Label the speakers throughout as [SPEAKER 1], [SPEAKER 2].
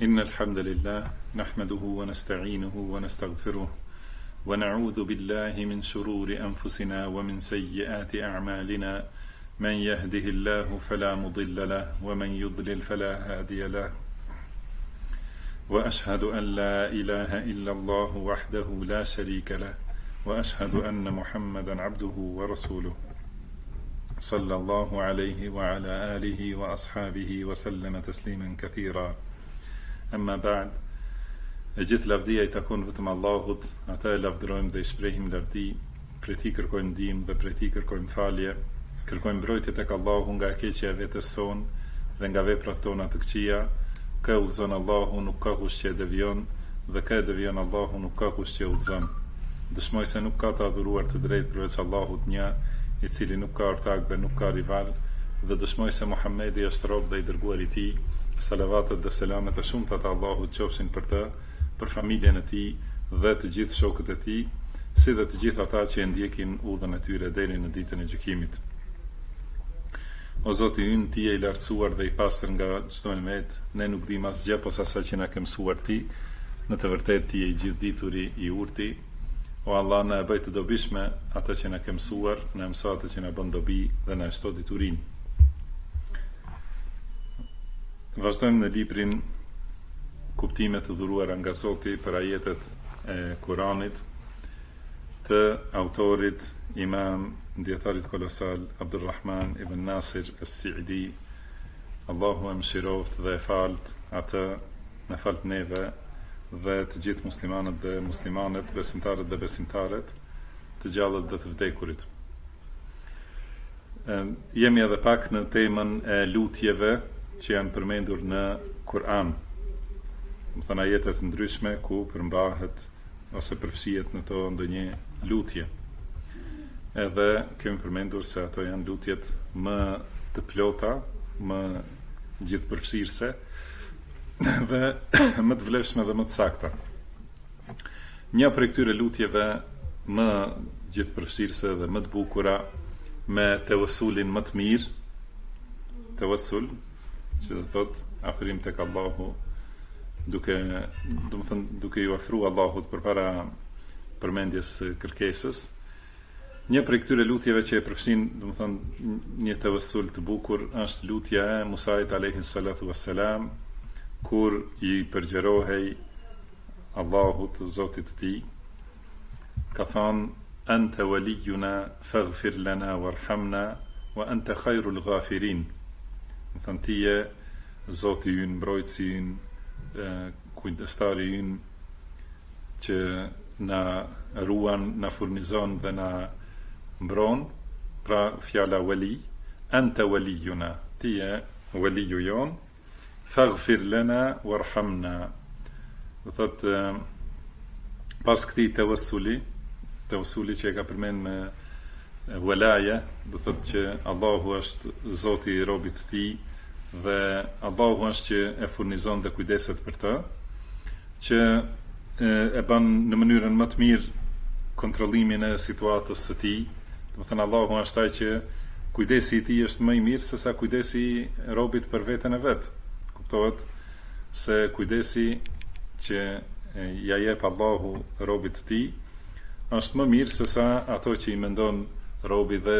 [SPEAKER 1] إن الحمد لله نحمده ونستعينه ونستغفره ونعوذ بالله من شرور أنفسنا ومن سيئات أعمالنا من يهده الله فلا مضل له ومن يضلل فلا هادي له وأشهد أن لا إله إلا الله وحده لا شريك له وأشهد أن محمدا عبده ورسوله صلى الله عليه وعلى آله وأصحابه وسلم تسليما كثيرا أما بعد gjithë lavdia I takon vetëm Allahut, ata e lavdërojmë dhe I shprehim lavdi, prej tij kërkojmë ndihmë dhe prej tij kërkojmë falje, kërkojmë mbrojtje tek Allahu nga keqja e vetes son dhe nga veprat tona të këqija. Kë udhëzon Allahu nuk ka kush që devion dhe kë devion Allahu nuk ka kush që udhëzon. Dëshmoj se nuk ka të adhuruar të drejtë përveç Allahut një, I cili nuk ka ortak dhe nuk ka rival, dhe dëshmoj se Muhamedi është rob dhe I dërguar I tij. Salavatet dhe selamet e shumta të Allahut qofshin për të, për familjen e tij dhe të gjithë shokët e tij, si dhe të gjithë ata që e ndjekin udhën e tyre deri në ditën e gjykimit. O Zoti ynë, Ti je I lartësuar dhe I pastër nga çdo emet, ne nuk dim asgjë posa sa që na ke mësuar Ti, në të vërtetë Ti je I gjithdituri I urti. O Allah, na e bëj të dobishme atë që na ke mësuar, na mëso atë që na bën dobi dhe na shto diturinë. Vazhdojmë në librin Kuptimet të dhuruara nga Zoti për ajetet e Kuranit të autorit Imam Djetarit Kolosal Abdulrahman ibn Nasir as-Sa'idi. Allahu e mëshiroft dhe e falt atë, në falt neve dhe të gjithë muslimanët dhe muslimanet, besimtarët dhe besimtaret, të gjallët dhe të vdekurit. Jemi edhe pak në temën e lutjeve që janë përmendur në Kur'an. Më thënë ajetet ndryshme ku përmbahet ose përfshihet në to ndonjë lutje. Edhe kemi përmendur se ato janë lutjet më të plota, më gjithëpërfshirëse dhe më të vlefshme dhe më të sakta. Një prej këtyre lutjeve më gjithëpërfshirëse dhe më të bukura me tawassulin më të mirë, tawassul që do thot afrim tek Allahu, duke ju afru Allahut përpara përmendjes kërkesës. Një prej këtyre lutjeve që e përfshin, do të thonë, një tawassul të bukur është lutja e Musait alayhi salatu wassalam, kur I përgjerohej Allahut, Zotit të tij, ka thënë: Anta waliyuna faghfir lana warhamna wa anta khairul ghafirin. Do të thonë, Ti je Zoti ynë, mbrojtësi ynë, kujdestari ynë, që na ruan, na furnizon dhe na mbron. Pra fjala wali, anta waliyuna, Ti je waliju jon, faghfir lana warhamna. Do thotë, pas këtij tawassuli që e ka përmend me walaja, do thotë që Allahu është Zoti I robit të tij dhe Allahu është që e furnizon dhe kujdeset për të, që e bën në mënyrën më të mirë kontrollimin e situatës së tij. Do thënë, Allahu është ai që kujdesi I tij është më I mirë se sa kujdesi I robit për veten e vet. Kuptohet se kujdesi që ja jep Allahu robit të tij është më mirë se sa ato që I mendon robi dhe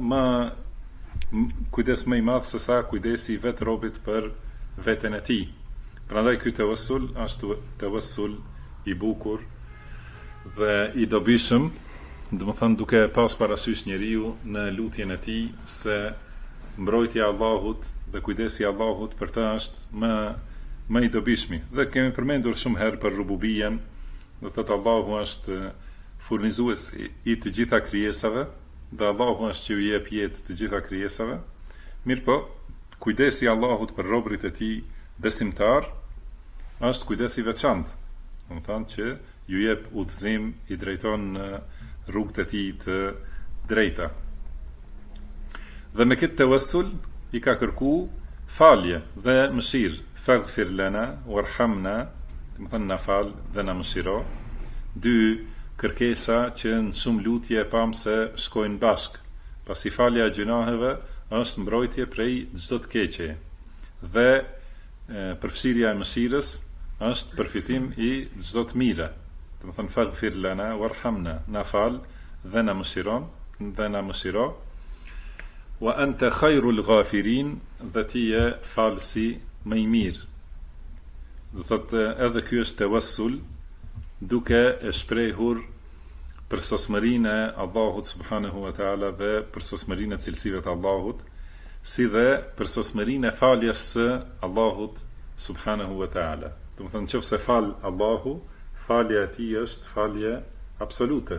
[SPEAKER 1] kujdes më I madh se sa kujdesi I vet robit për veten e tij. Prandaj ky tawassul është tawassul I bukur dhe I dobishëm, domethënë duke pas parasysh njeriu në lutjen e tij se mbrojtja e Allahut dhe kujdesi I Allahut për të është më I dobishmi. Dhe kemi përmendur shumë herë për rububien, do thotë Allahu është furnizuesi I të gjitha krijesave, dhe Allahu është që ju jep jetë të gjitha krijesave. Mirëpo, kujdesi I Allahut për robërit e tij besimtar është kujdesi I veçantë. Do të thonë që ju jep udhëzim, I drejton në rrugët e tij të drejta. Dhe me këtë tawassul I ka kërku falje dhe mëshirë. Faghfir lana warhamna, do të thonë na fal dhe na mëshiro. Dy kërkesa që në shumë lutje e pam se shkojnë bashk. Pasi falja e gjunaheve është mbrojtje prej çdo të keqe. Dhe përfshirja e mëshirës është përfitim i çdo të mire. Do të thënë faghfir lana warhamna, na fal dhe na mëshiron, dhe na mëshiro. Wa anta khairul ghafirin, dhe ti je falsi më i mirë. Do thotë edhe ky është tawassul, duke e shprehur përsosmërinë e Allahut subhanahu wa taala dhe përsosmërinë e cilësive të Allahut, si dhe përsosmërinë e faljes së Allahut subhanahu wa taala. Do të thonë nëse fal Allahu, falja e tij është falje absolute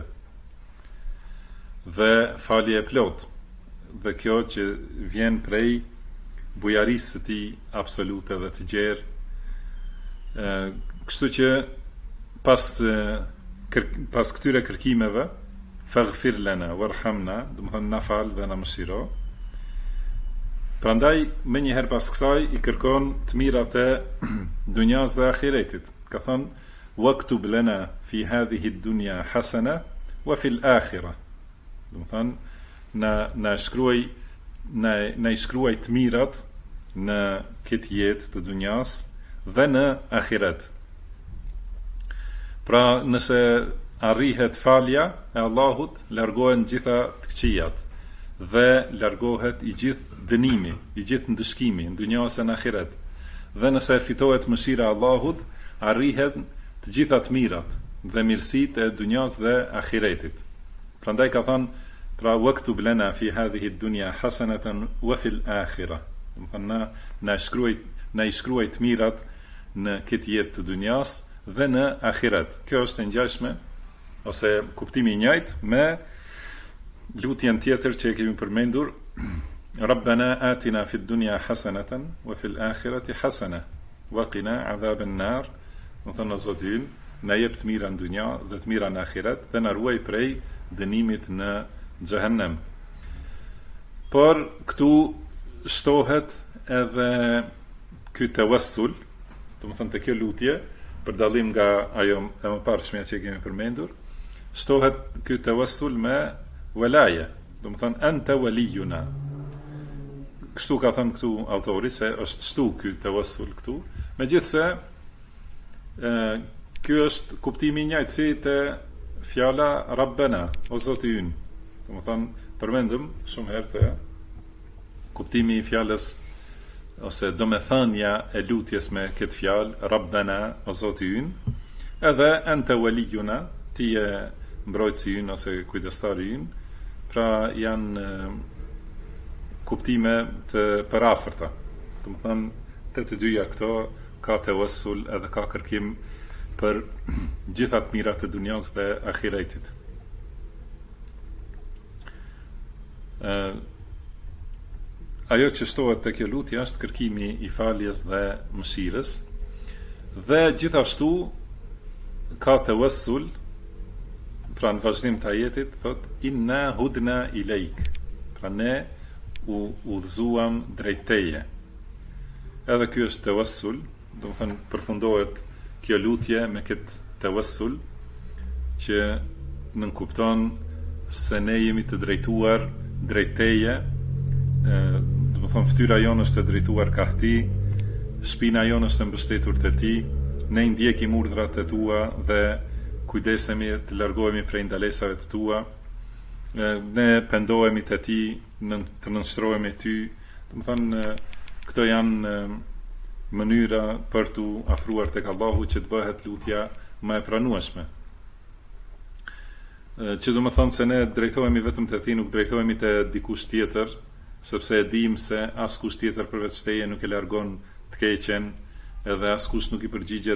[SPEAKER 1] dhe falje e plotë. Dhe kjo që vjen prej bujarisë së tij absolute dhe të gjerë. Kështu që pas këtyre kërkimeve, faghfir lana warhamna, do të thonë na fal dhe na mëshiro. Prandaj më një herë pas kësaj i kërkon të mirat e dunjas dhe ahiretit. Ka thënë waktub lana fi hadhihi ad-dunya hasana wa fi al-akhirah. Do të thonë na i shkruaj të mirat në këtë jetë të dunjas dhe në ahiret. Pra nëse arrihet falja e Allahut, largohen gjitha të këqijat dhe largohet i gjithë dënimi, i gjithë ndëshkimi në dunjas e në ahiret. Dhe nëse fitohet mëshira e Allahut, arrihet të gjitha të mirat dhe mirësitë e dunjas dhe ahiretit. Prandaj ka thënë pra waktub lana fi hadhihi ad-dunya hasanatan wa fil akhirah. Do të thonë na i shkruaj të mirat në këtë jetë të dunjas dhe në ahiret. Kjo është e ngjashme ose kuptimi i njëjtë me lutjen tjetër që e kemi përmendur, Rabbana atina fid dunya hasanatan wa fil akhirati hasana wa qina adhaban nar. Do të thonë Zoti ynë, na jep të mira në dunja dhe të mira në ahiret dhe na ruaj prej dënimit në Jahannam. Por këtu shtohet edhe ky tawassul, do të thonë te kjo lutje, për dallim nga ajo e mëparshmja që kemi përmendur, shtohet ky tawassul me walaje, do të thonë anta waliyuna. Kështu ka thënë këtu autori se është shtu ky tawassul këtu. Megjithse ky është kuptimi i njëjtë si te fjala Rabbana, o Zoti ynë. Do të thonë, përmendëm shumë herë të kuptimi i fjalës ose domethënia e lutjes me këtë fjalë Rabbana, o Zoti ynë, edhe anta waliyuna, ti je mbrojtësi ynë ose kujdestari ynë. Pra janë kuptime të përafërta. Do të thonë, të dyja këto ka tawassul edhe ka kërkim për gjitha të mirat e dunjas dhe ahiretit. Ajo që shtohet të kjo lutje është kërkimi i faljes dhe mëshirës, dhe gjithashtu ka tawassul, pra në vazhdim të ajetit thot inna hudna ilejk, pra ne u udhëzuam drejt teje. Edhe ky është tawassul, do të thënë përfundohet kjo lutje me këtë tawassul që nënkupton se ne jemi të drejtuar drejt teje, do të thonë fytyra jonë është të drejtuar ka ti, shpina jonë është të mbështetur te ti, ne i ndjekim urdhrat e tua dhe kujdesemi të largohemi prej ndalesave të tua, ne pendohemi te ti, të nënshtrohemi ty. Do të thonë këto janë mënyra për të afruar tek Allahu që të bëhet lutja më e pranueshme. Që do të thonë se ne drejtohemi vetëm te ti, nuk drejtohemi te dikush tjetër, sepse e dim se askush tjetër përveç teje nuk e largon të keqen, edhe askush nuk i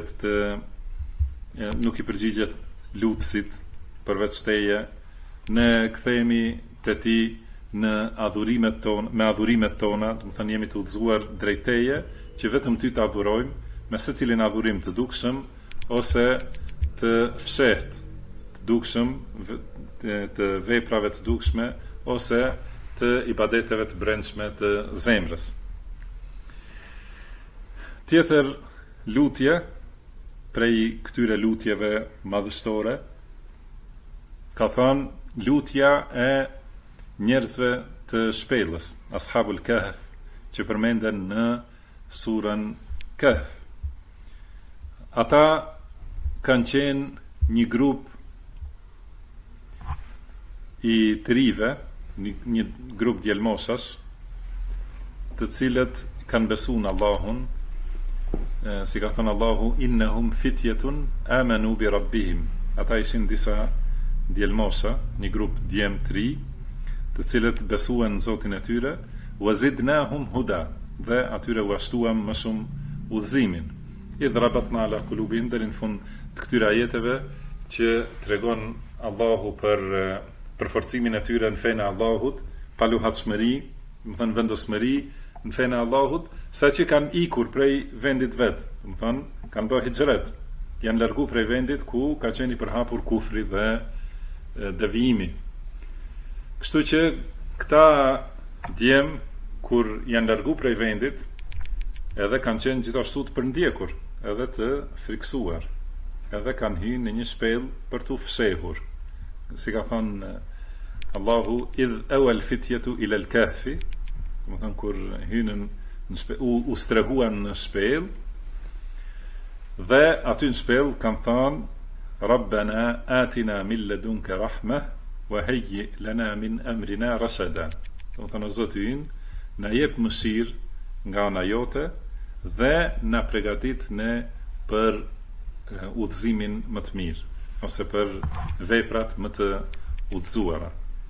[SPEAKER 1] përgjigjet lutësit përveç teje. Ne kthehemi te ti në adhurimet tona, me adhurimet tona, do të thënë jemi të udhëzuar drejt teje, që vetëm ty të adhurojmë, me secilin adhurim të dukshëm ose të fshehtë, të dukshëm, të veprave të dukshme ose të ibadeteve të brendshme të zemrës. Tjetër lutje prej këtyre lutjeve madhështore ka thënë lutja e njerëzve të shpellës, Ashabul Kahf, që përmenden në surën Kahf. ata kanë qenë një grup i të rive, një grup djelmosash, të cilët kanë besu në Allahun, si ka thënë Allahu, innahum fitjetun amanu bi rabbihim. Ata ishin disa djelmosa, një grup djem të ri, të cilët besuan në Zotin e tyre, wa zidnahum huda, dhe atyre u ashtuam më shumë udhëzimin. Idh rabatna ala kulubihim, deri në fund të këtyre ajeteve që tregon Allahu për përforcimin e tyre në fenë e Allahut, pa luhatshmëri, do të thënë vendosmëri në fenë e Allahut, saqë kanë ikur prej vendit vet, do të thënë kanë bërë hijret, janë largu prej vendit ku ka qenë i përhapur kufri dhe devijimi. Kështu që këta djem kur janë largu prej vendit, edhe kanë qenë gjithashtu të përndjekur, edhe të friksuar, edhe kanë hyrë në një shpellë për t'u fshehur. Si ka thënë Allahu, idh awal fitjetu ila al-kahfi, do të thënë kur hynën u strehuan në shpellë, dhe aty në shpellë kanë thënë Rabbana atina min ladunka rahmah wa hayyi lana min amrina rashada. Do të thënë o Zoti ynë, na jep mëshirë nga ana jote dhe na përgatit ne për udhëzimin më të mirë, ose për veprat më të udhëzuara.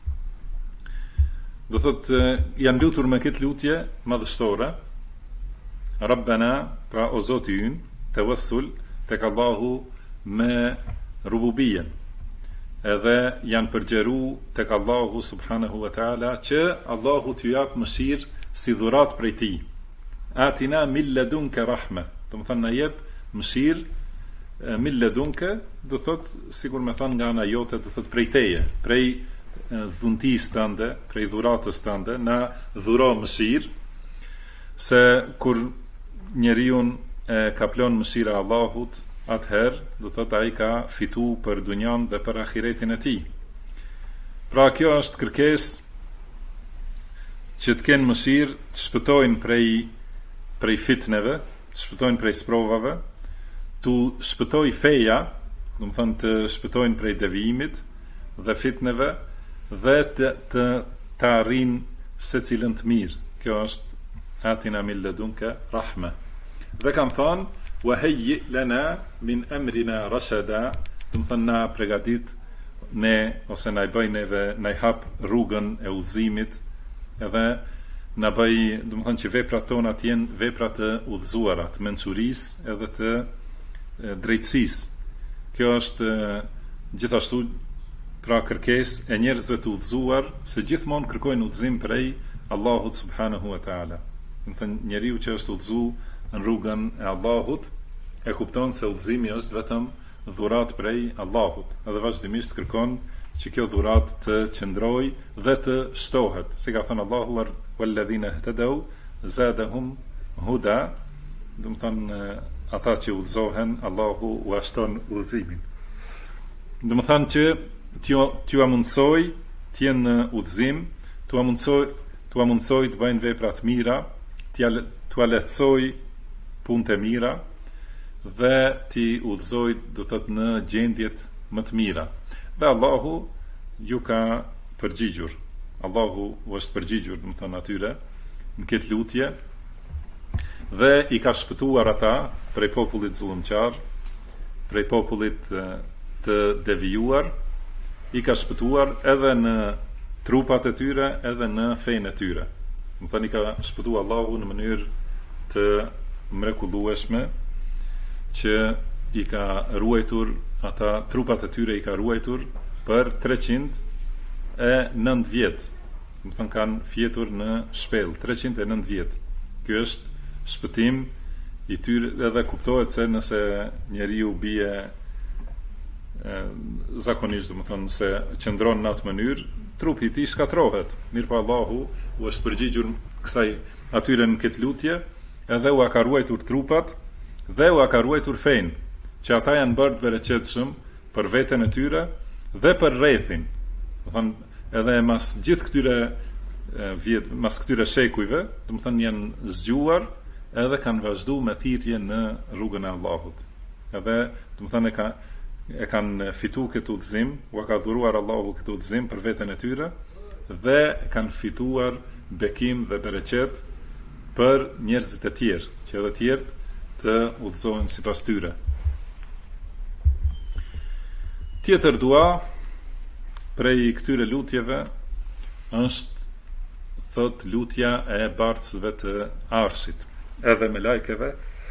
[SPEAKER 1] Do thotë janë lutur me këtë lutje madhështore, Rabbana, pra o Zoti ynë, tawassul tek Allahu me rububien, edhe janë përgjeru tek Allahu subhanahu wa ta'ala që Allahu t'ju jap mëshirë si dhurat prej tij. Atina min ladunka rahme, do të thënë na jep mëshirë min ladunka, do thotë sikur më thënë nga ana jote, do thotë prej teje, prej dhuntisë tënde, prej dhuratës tënde, na dhuro mëshirë, se kur njeriu ka plon mëshira e Allahut, atëherë do thotë ai ka fitu për dunjan dhe për ahiretin e tij. Pra kjo është kërkesë që të kenë mëshirë, të shpëtojnë prej fitneve, të shpëtojnë prej sprovave, të shpëtoj feja, do të thonë të shpëtojnë prej devijimit dhe fitneve, dhe të arrin secilën të mirë. Kjo është atina min ladunka rahme. Dhe kam thënë wa hayyi lana min amrina rashada, do të thënë na përgatit ne, ose na i bëj neve, na i hap rrugën e udhëzimit, edhe na bëj, do të thënë që veprat tona të jenë vepra të udhëzuara, të mençurisë edhe të drejtësisë. Kjo është gjithashtu pra kërkesë e njerëzve të udhëzuar, se gjithmonë kërkojnë udhëzim prej Allahut subhanahu wa ta'ala. Do të thënë njeriu që është udhëzuar në rrugën e Allahut e kupton se udhëzimi është vetëm dhurat prej Allahut, edhe vazhdimisht kërkon që kjo dhurat të qëndroj dhe të shtohet, si ka thënë Allahu, walladhina ihtadaw zadahum huda, do të thënë ata që udhëzohen, Allahu u ashton udhëzimin. Do të thënë që t'ju mundsoj të jenë në udhëzim, t'u mundsoj të bëjnë vepra të mira, t'u lehtësoj punët e mira dhe t'i udhëzoj, do thotë, në gjendjet më të mira. Dhe Allahu ju ka përgjigjur. Allahu u është përgjigjur, do të thonë, atyre në këtë lutje dhe i ka shpëtuar ata prej popullit zullumqar, prej popullit të devijuar, i ka shpëtuar edhe në trupat e tyre, edhe në fenë e tyre. Do të thënë i ka shpëtuar Allahu në mënyrë të mrekullueshme, që i ka ruajtur ata, trupat e tyre i ka ruajtur për 309 vjet. Do të thënë kanë fjetur në shpellë 309 vjet. Ky është shpëtim i tyre, edhe kuptohet se nëse njeriu bie zakonisht, do të thonë, se qëndron në atë mënyrë, trupi i tij shkatrohet. Mirpo Allahu u është përgjigjur kësaj atyre në këtë lutje, edhe u ka ruajtur trupat dhe u ka ruajtur fenë, që ata janë bërë të bereqetshëm për veten e tyre dhe për rrethin. Do thonë, edhe mas gjithë këtyre vjet, mas këtyre shekujve, do të thonë janë zgjuar edhe kanë vazhduar me thirrje në rrugën e Allahut. edhe do të thënë e kanë fitu këtë udhëzim, u ka dhuruar Allahu këtë udhëzim për veten e tyre dhe kanë fituar bekim dhe bereqet për njerëzit e tjerë, që edhe tjerë të udhëzohen sipas tyre. Tjetër dua prej këtyre lutjeve është thot lutja e bartësve të Arshit, edhe me lajkeve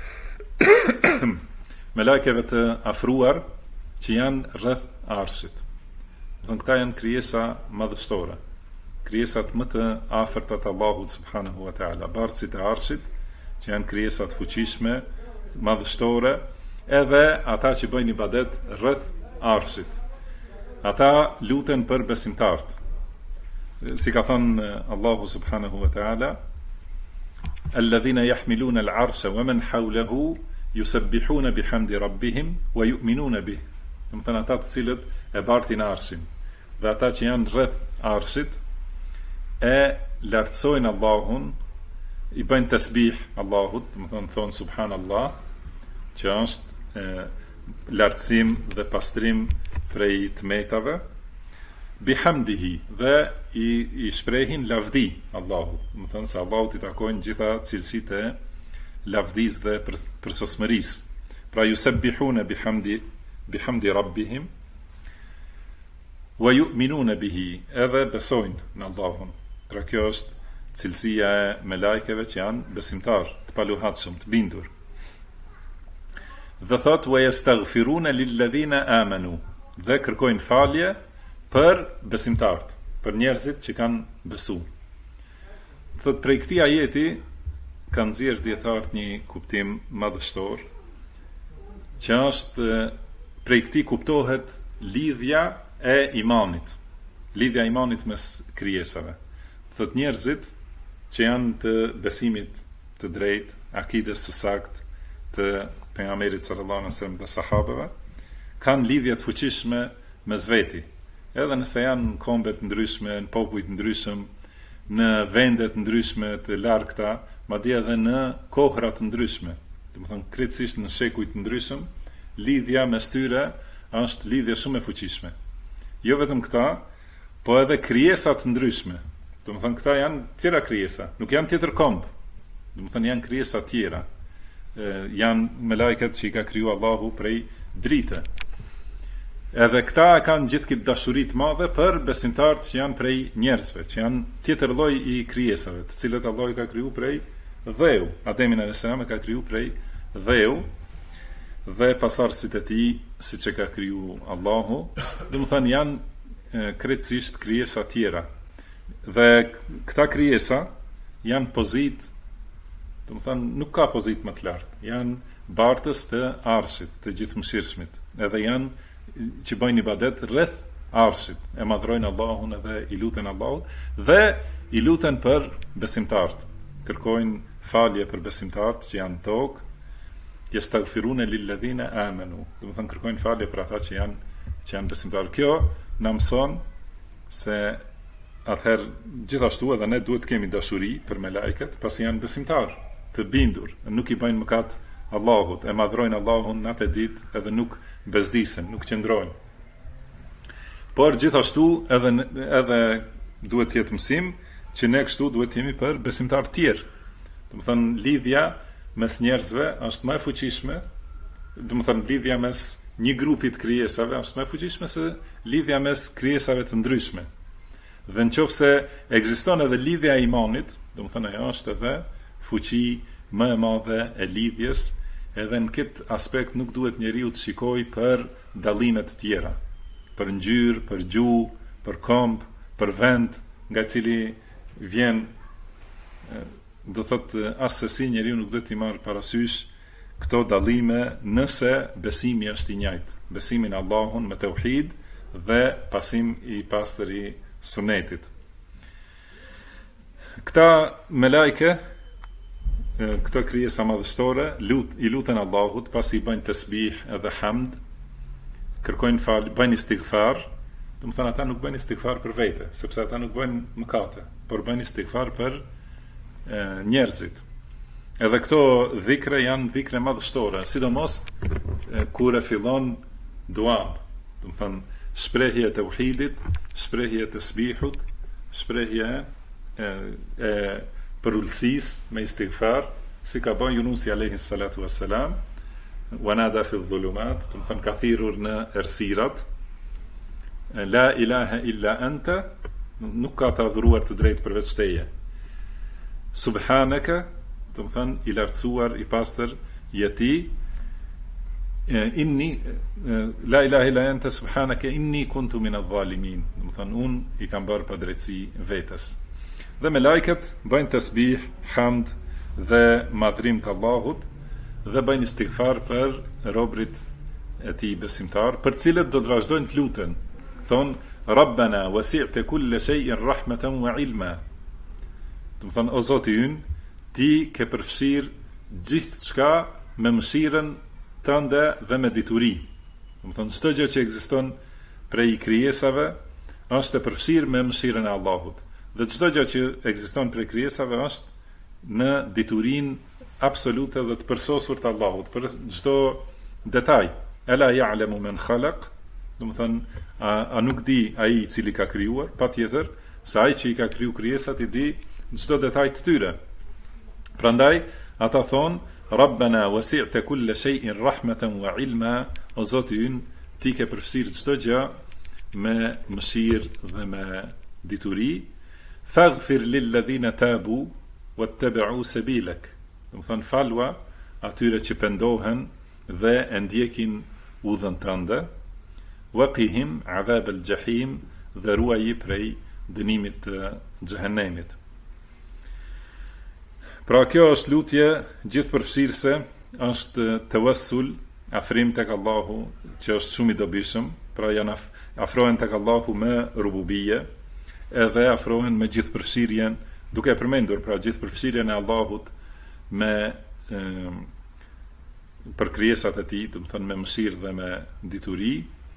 [SPEAKER 1] me lajkeve të afruar që janë rreth Arshit. Thënë këta janë krijesa madhështore, krijesat më të afërta të Allahut subhanahu wa taala, bartësit e Arshit, që janë krijesat fuqishme, madhështore, edhe ata që bëjnë ibadet rreth Arshit. Ata luten për besimtarët. Si ka thënë Allahu subhanahu wa taala, alladhina yahmiluna al-arsha wa man hawlahu yusabbihuna bihamdi rabbihim wa yu'minuna bih. Do të thënë ata të cilët e bartin Arshin dhe ata që janë rreth Arshit e lartësojnë Allahun, i bëjnë tasbih Allahut, do të thonë subhanallah, që është lartësim dhe pastrim prej tmetave, bihamdihi, dhe i shprehin lavdi Allahut, do të thonë se Allahut i takojnë gjitha cilësitë e lavdis dhe përsosmëris. Pra yusabbihuna bihamdi rabbihim wa yu'minuna bihi, edhe besojnë në Allahun. Pra kjo është cilësia e melajkeve që janë besimtar, të paluhatshëm, të bindur. Dhe thot wa yastaghfiruna lilladhina amanu, dhe kërkojnë falje për besimtarët, për njerëzit që kanë besu. Thot prej këtij ajeti kanë nxjerrë dietarët një kuptim madhështor, që është prej këtij kuptohet lidhja e imanit, lidhja e imanit mes krijesave. Thot njerëzit që janë të besimit të drejtë, akides së saktë të pejgamberit sallallahu alaihi wasallam dhe sahabeve, kanë lidhje të fuqishme mes veti, edhe nëse janë në kombe të ndryshme, në popull të ndryshëm, në vende të ndryshme të largëta, madje edhe në kohra të ndryshme. Do të thonë krejtësisht në shekuj të ndryshëm, lidhja mes tyre është lidhje shumë e fuqishme. Jo vetëm këta, po edhe krijesa të ndryshme. Do të thonë këta janë tjera krijesa, nuk janë tjetër komb. Do të thonë janë krijesa tjera. Janë melajket që i ka kriju Allahu prej drite. Edhe këta kanë gjithë këtë dashuri të madhe për besimtarët që janë prej njerëzve, që janë tjetër lloj i krijesave, të cilët Allahu i ka kriju prej dheu. Ademin alayhis salam e ka kriju prej dheu dhe pasardhësit e tij, siç e ka kriju Allahu. Do të thonë janë krejtësisht krijesa tjera. Dhe këta krijesa janë pozit, do të thonë nuk ka pozit më të lartë. Janë bartës të Arshit, të gjithëmshirshmit. Edhe janë që bëjnë ibadet rreth Arshit, e madhrojnë Allahun edhe i luten Allahut dhe i luten për besimtarët. Kërkojnë falje për besimtarët që janë tokë, yastaghfiruna lilladhina amanu. Do të thonë kërkojnë falje për ata që janë besimtarë. Kjo na mëson se atëherë gjithashtu edhe ne duhet të kemi dashuri për melajket, pasi janë besimtarë, të bindur, nuk i bëjnë mëkat Allahut, e madhrojnë Allahun natë e ditë edhe nuk bezdisen, nuk qëndrojnë. Por gjithashtu edhe duhet të jetë mësim që ne kështu duhet të jemi për besimtarë tjerë. Do të thonë lidhja mes njerëzve është më e fuqishme, do të thonë lidhja mes një grupi të krijesave është më e fuqishme se lidhja mes krijesave të ndryshme. Dhe nëse ekziston edhe lidhja e imanit, do të thonë ajo është edhe fuqi më e madhe e lidhjes, edhe në këtë aspekt nuk duhet njeriu të shikojë për dallime të tjera, për ngjyrë, për gjuhë, për komb, për vend nga cili vjen, do thotë asesi njeriu nuk duhet t'i marrë parasysh këto dallime nëse besimi është i njëjtë, besimi në Allahun me tauhid dhe pasim i pastër i sunetit. Këta melajke, këto krijesa madhështore, i luten Allahut, pasi i bëjnë tasbih edhe hamd, kërkojnë falje, bëjnë istighfar. Do të thonë ata nuk bëjnë istighfar për vete, sepse ata nuk bëjnë mëkate, por bëjnë istighfar për njerëzit. Edhe këto dhikre janë dhikre madhështore, sidomos kur e fillon duan, do të thënë shprehje e tauhidit, shprehje e tasbihut, shprehje e përullësisë me istighfar, si ka bën Yunusi alayhi salatu wassalam, wanada fi dhulumat, do të thënë ka thirrur në errësirat, la ilaha illa anta, nuk ka të adhuruar të drejtë përveç teje. Subhanaka, do të thënë i lartësuar, i pastër je ti. Inni la ilaha illa anta subhanaka inni kuntu min adh-dhalimin, do të thënë unë i kam bërë pa drejtësi vetes. Dhe me lajket bëjnë tasbih, hamd dhe madhrim të Allahut dhe bëjnë istighfar për robrit e tij besimtar, për cilët do të vazhdojnë të luten. Thonë Rabbana wasi'ta kulla shay'in rahmatan wa ilma. Do të thënë o Zoti ynë, ti ke përfshirë gjithçka me mëshirën tënde dhe me dituri. Do të thënë çdo gjë që ekziston prej krijesave është e përfshirë me mëshirën e Allahut. Dhe çdo gjë që ekziston prej krijesave është në diturinë absolute dhe të përsosur të Allahut për çdo detaj. Ela ya'lamu man khalaq, do të thënë a nuk di ai i cili ka krijuar, patjetër se ai që i ka kriju krijesat i di çdo detaj të tyre. Prandaj ata thonë Rabbana wasi'ta kulla shay'in rahmatan wa ilma, o Zoti ynë, ti ke përfshirë çdo gjë me mëshirë dhe me dituri. Faghfir lil ladhina tabu wattabi'u sabilak. Do të thënë falua atyre që pendohen dhe e ndjekin udhën tënde. Waqihim adhab al-jahim, dhe ruaji prej dënimit të xhehenemit. Pra kjo është lutje gjithëpërfshirëse, është tawassul, afrim tek Allahu, që është shumë i dobishëm, pra janë afrohen tek Allahu me rububie, edhe afrohen me gjithëpërfshirjen, duke përmendur pra gjithëpërfshirjen e Allahut me për krijesat e tij, do të thënë me mëshirë dhe me dituri,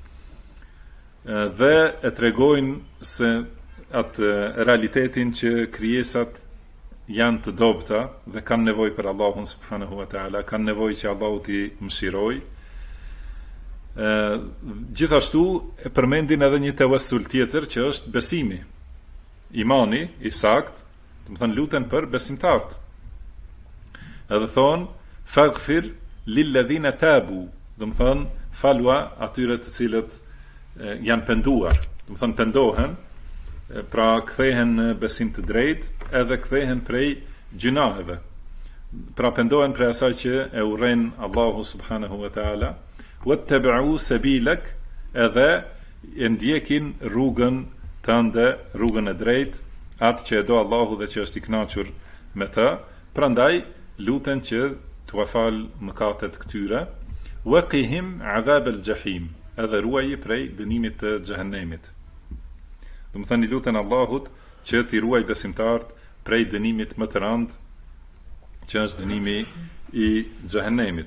[SPEAKER 1] dhe e tregojnë se atë realitetin që krijesat janë të dobta dhe kanë nevojë për Allahun subhanahu wa taala, kanë nevojë që Allahu t'i mëshirojë. Gjithashtu e përmendin edhe një tawassul tjetër që është besimi, imani i saktë, do të thënë luten për besimtarët. Edhe thonë faghfir lil ladhina tabu, do të thënë falua atyre të cilët janë penduar, do të thënë pendohen, pra kthehen në besim të drejtë, edhe kthehen prej gjunaheve. Pra pendohen prej asaj që e urren Allahu subhanahu wa taala, wattabi'u sabilak, edhe e ndjekin rrugën tënde, rrugën e drejtë, atë që e do Allahu dhe që është i kënaqur me të. Prandaj luten që t'u fal mëkatet këtyre. Waqihim adhab al-jahim, edhe ruaji prej dënimit të xhehenemit. Do të thënë luten Allahut që t'i ruaj besimtarët prej dënimit më të rëndë, që është dënimi i xhehenemit.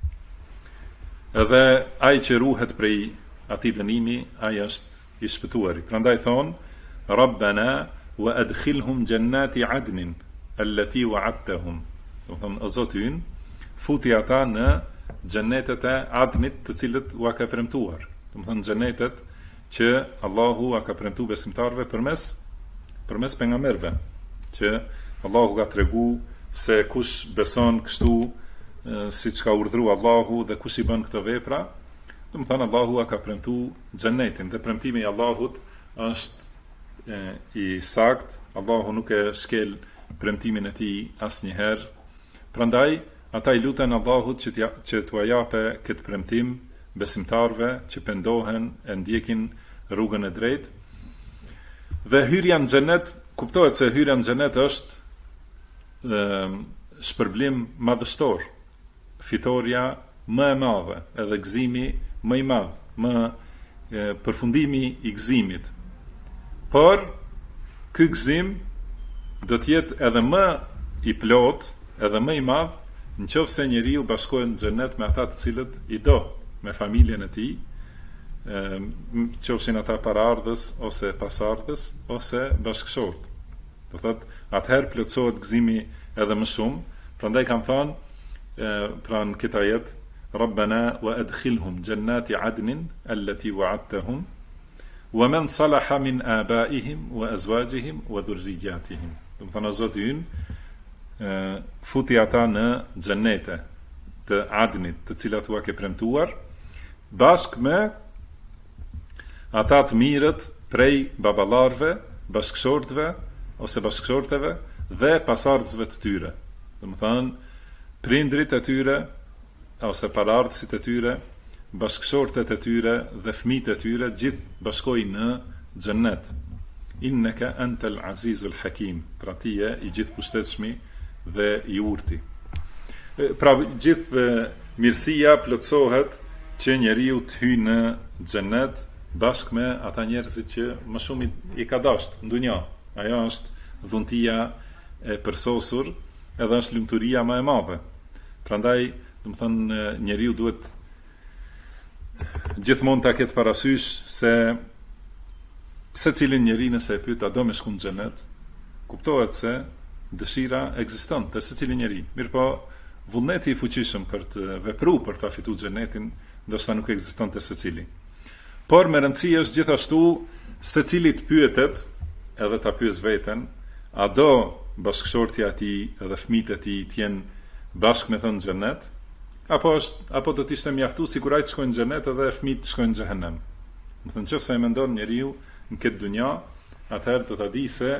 [SPEAKER 1] Edhe ai që ruhet prej atij dënimi, ai është i shpëtuari. Prandaj thon Rabbana wa adkhilhum jannati adnin allati wa'adtahum. Do thon o Zoti ynë, futi ata në xhenetet e Adnit, të cilët u ka premtuar. Do thon xhenetet që Allahu a ka premtuar besimtarëve përmes pejgamberëve, që Allahu ka tregu se kush beson kështu siç ka urdhëruar Allahu dhe kush i bën këto vepra, do të thënë Allahu a ka premtuar xhenetin, dhe premtimi i Allahut është i saktë. Allahu nuk e shkel premtimin e tij asnjëherë. Prandaj ata i luten Allahut që t'u japë këtë premtim besimtarëve që pendohen e ndjekin rrugën e drejtë. Dhe hyrja në xhenet, kuptohet se hyrja në xhenet është shpërblim madhështor, fitoria më e madhe, edhe gëzimi më i madh, përfundimi i gëzimit. Por ky gëzim do të jetë edhe më i plot, edhe më i madh, nëse njeriu bashkohet në xhenet me ata të cilët i do, me familjen e tij, qofshin ata paraardhës ose pasardhës ose bashkëshort. Do thotë, atëherë plotësohet gëzimi edhe më shumë. Prandaj kam thënë, pra në këtë ajet, Rabbana wa adkhilhum jannati adnin allati wa'adtahum wa man salaha min abaihim wa azwajihim wa dhurriyyatihim. Do të thonë Zoti ynë futi ata në xhenete të adnit, të cilat ua ke premtuar, bashkë me ata të mirët prej baballarëve, bashkëshortëve ose bashkëshorteve dhe pasardhësve të tyre. Do të thonë prindrit e tyre ose paraardhësit e tyre, bashkëshortet e tyre dhe fëmijët e tyre, gjithë bashkojnë në xhennet. Innaka antal azizul hakim. Pra ti je i gjithë pushtetshmi dhe i urti. Pra gjithë mirësia plotësohet që njeriu të hyjë në xhennet bashkë me ata njerëzit që më shumë i ka dashur në dunja. Ajo është dhuntia e përsosur, edhe është lumturia më e madhe. Prandaj, do të thonë, njeriu duhet gjithmonë ta ketë parasysh se secilin njeri nëse e pyet a do me shku në xhenet, kuptohet se dëshira ekziston te secili njeri. Mirpo vullneti i fuqishëm për të vepruar për ta fituar xhenetin, ndoshta nuk ekziston te secili. Por me rëndësi është gjithashtu secili të pyetet, edhe ta pyes veten, a do bashkëshortja e tij edhe fëmijët e tij të jenë bashkë me thënë në xhenet, apo do të ishte mjaftuar sikur ai të shkojnë në xhenet edhe fëmijët të shkojnë në xhehenem. Do të thonë nëse e mendon njeriu në këtë dunja, atëherë do ta di se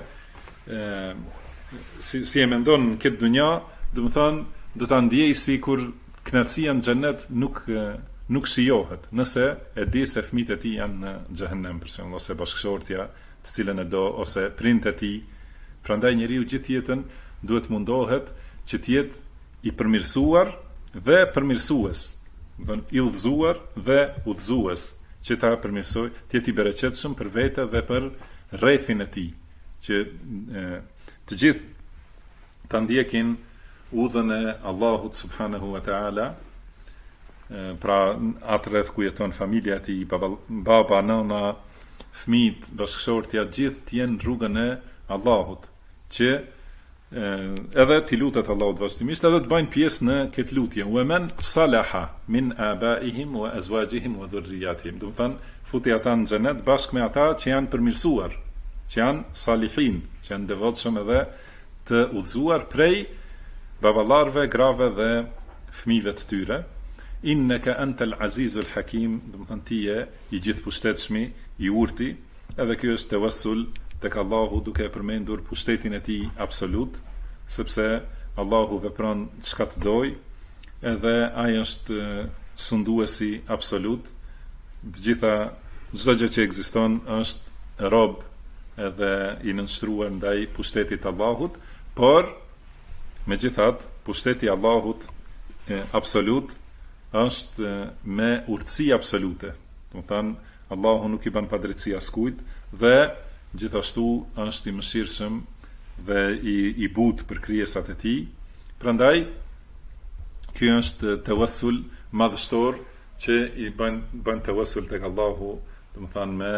[SPEAKER 1] si e mendon në këtë dunja, do të thonë do ta ndjej sikur kënaqësia në xhenet nuk shijohet, nëse e di se fëmijët e tij janë në xhehenem, për shembull, ose bashkëshortja të cilën e do, ose prindët e tij. Prandaj njeriu gjithë jetën duhet mundohet që të jetë i përmirësuar dhe përmirësues, do të thonë i udhëzuar dhe udhëzues, që ta përmirësoj, të jetë i bereqetshëm për vete dhe për rrethin e tij, që të gjithë ta ndjekin udhën e Allahut subhanahu wa taala, pra atë rreth ku jeton familja e tij, baba, nëna, fëmijët, bashkëshortja, gjithë të jenë rrugën e Allahut, që edhe t'i lutet Allahut vazhdimisht, edhe të bëjnë pjesë në këtë lutje. Wa man salaha min abaihim wa azwajihim wa dhurriyyatihim. Do të thonë futi ata në xhenet bashkë me ata që janë përmirësuar, që janë salihin, që janë devotshëm edhe të udhëzuar prej baballarëve, grave dhe fëmijëve të tyre. Innaka antal azizul hakim, do të thonë ti je i gjithë pushtetshmi, i urti, edhe ky është tawassul tek Allahu, duke përmendur pushtetin e tij absolut, sepse Allahu vepron çka të doj, edhe ai është sunduesi absolut. Çdo gjë që ekziston është rob edhe i nënshtruar ndaj pushtetit të Allahut, por megjithatë pushteti i Allahut absolut është me urtësi absolute. Do të thonë Allahu nuk i bën padrejtësi askujt dhe gjithashtu është i mëshirshëm dhe i butë për krijesat e tij. Prandaj ky është tawassul madhështor që i bën tawassul tek Allahu, do të thonë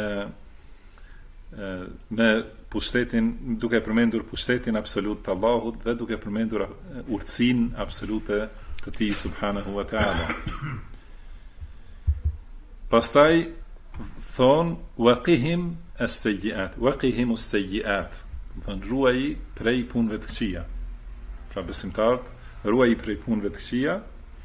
[SPEAKER 1] me pushtetin, duke përmendur pushtetin absolut të Allahut dhe duke përmendur urtësinë absolute të tij subhanahu wa taala. Pastaj thon waqihim as-sayyi'at, waqihim as-sayyi'at. Do thon ruaj prej punëve të këqija. Pra besimtarët, ruaj prej punëve të këqija.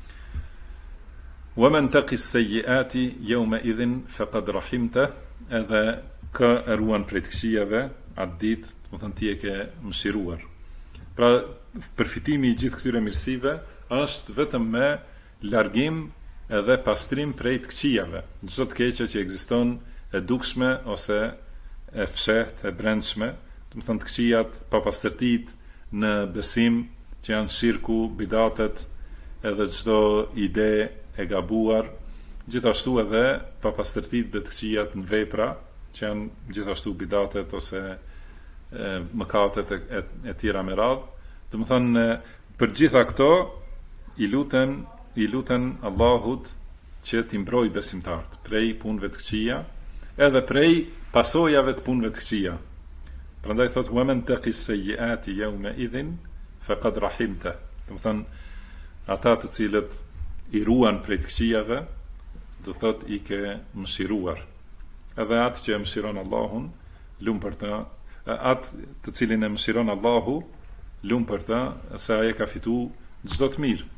[SPEAKER 1] Wa man taqi as-sayyi'ati yawma idhin faqad rahimta, edhe ka ruan prej të këqijave atë ditë, do thon ti e ke mëshiruar. Pra përfitimi i gjithë këtyre mirësive është vetëm me largim edhe pastrim prej të këqijave. Çdo të keqe që ekziston e dukshme ose e fshehtë, e brendshme, do të thonë të këqijat, papastërtitë në besim, që janë shirku, bidatet, edhe çdo ide e gabuar, gjithashtu edhe papastërtitë dhe të këqijat në vepra, që janë gjithashtu bidatet ose mëkatet e tjera me radhë. Do të thonë për gjitha këto i luten Allahut që t'i mbrojë besimtarët prej punëve të këqija, edhe prej pasojave të punëve të këqija. Prandaj thot wa man taqi as-sayyi'ati yawma idhin faqad rahimta. Do të thonë ata të cilët i ruan prej të këqijave, do thot i ke mëshiruar. Edhe atë që e mëshiron Allahun, lum për ta, atë të cilin e mëshiron Allahu, lum për ta, se aje ka fitu çdo të mirë.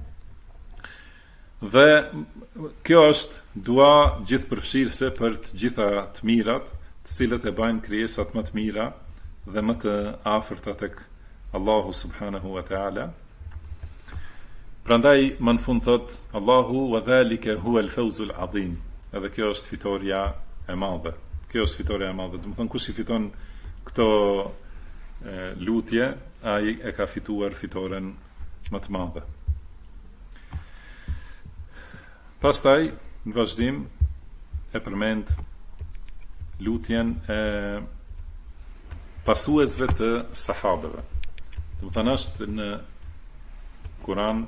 [SPEAKER 1] Dhe kjo është dua gjithë përfshirëse për të gjitha të mirat, të cilët e bajnë krijesat më të mira dhe më të afërta tek Allahu subhanahu wa ta'ala. Prandaj më në fund thot Allahu wa dhalika huwa al-fawzul adhim. Edhe kjo është fitoria e madhe. Kjo është fitoria e madhe. Do të thonë kush i fiton këto lutje, ai e ka fituar fitoren më të madhe. Pastaj në vazhdim e përmend lutjen e pasuesve të sahabeve. Do të thonë është në Kur'an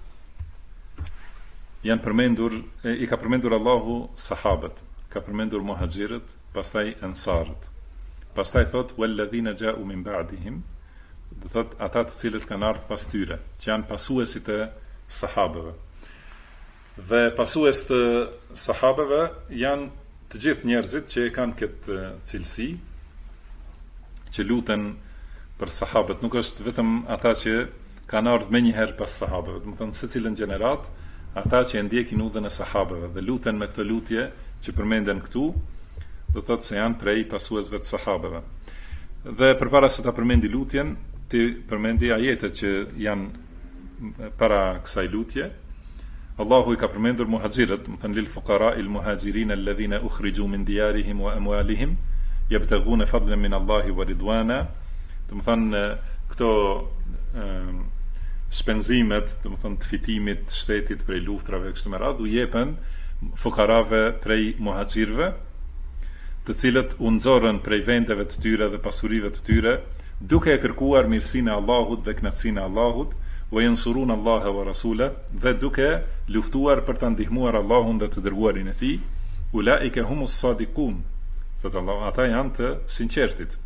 [SPEAKER 1] janë përmendur, i ka përmendur Allahu sahabët, ka përmendur muhaxhirët, pastaj ansarët. Pastaj thot walladhina ja'u min ba'dihim, do thot ata të cilët kanë ardhur pas tyre, që janë pasuesit e sahabëve. Dhe pasues të sahabëve janë të gjithë njerëzit që kanë këtë cilësi, që luten për sahabët, nuk është vetëm ata që kanë ardhur më një herë pas sahabëve, do të thonë secilën gjenerat, ata që e ndjekin udhën e sahabëve dhe luten me këtë lutje që përmenden këtu, do thotë se janë prej pasuesve të sahabëve. Dhe përpara se ta përmendi lutjen, ti përmendi ajetet që janë para kësaj lutje. Allahu i ka përmendur muhaxhirët, do të thënë lil fuqara'il muhaxirin alladhina ukhriju min diyarihim wa amwalihim yabtaghuna fadlan min Allahi wa ridwana. Do të thënë këto shpenzimet, do të thonë të fitimit të shtetit prej luftrave kështu me radhë, u jepen fukarave prej muhaxhirëve, të cilët u nxorën prej vendeve të tyre dhe pasurive të tyre, duke e kërkuar mirësinë e Allahut dhe kënaqësinë e Allahut, wa yansuruna Allaha wa rasulahu, dhe duke luftuar për ta ndihmuar Allahun dhe të dërguarin e tij, ulaika humus sadiqun. Thot Allah, ata janë të sinqertit.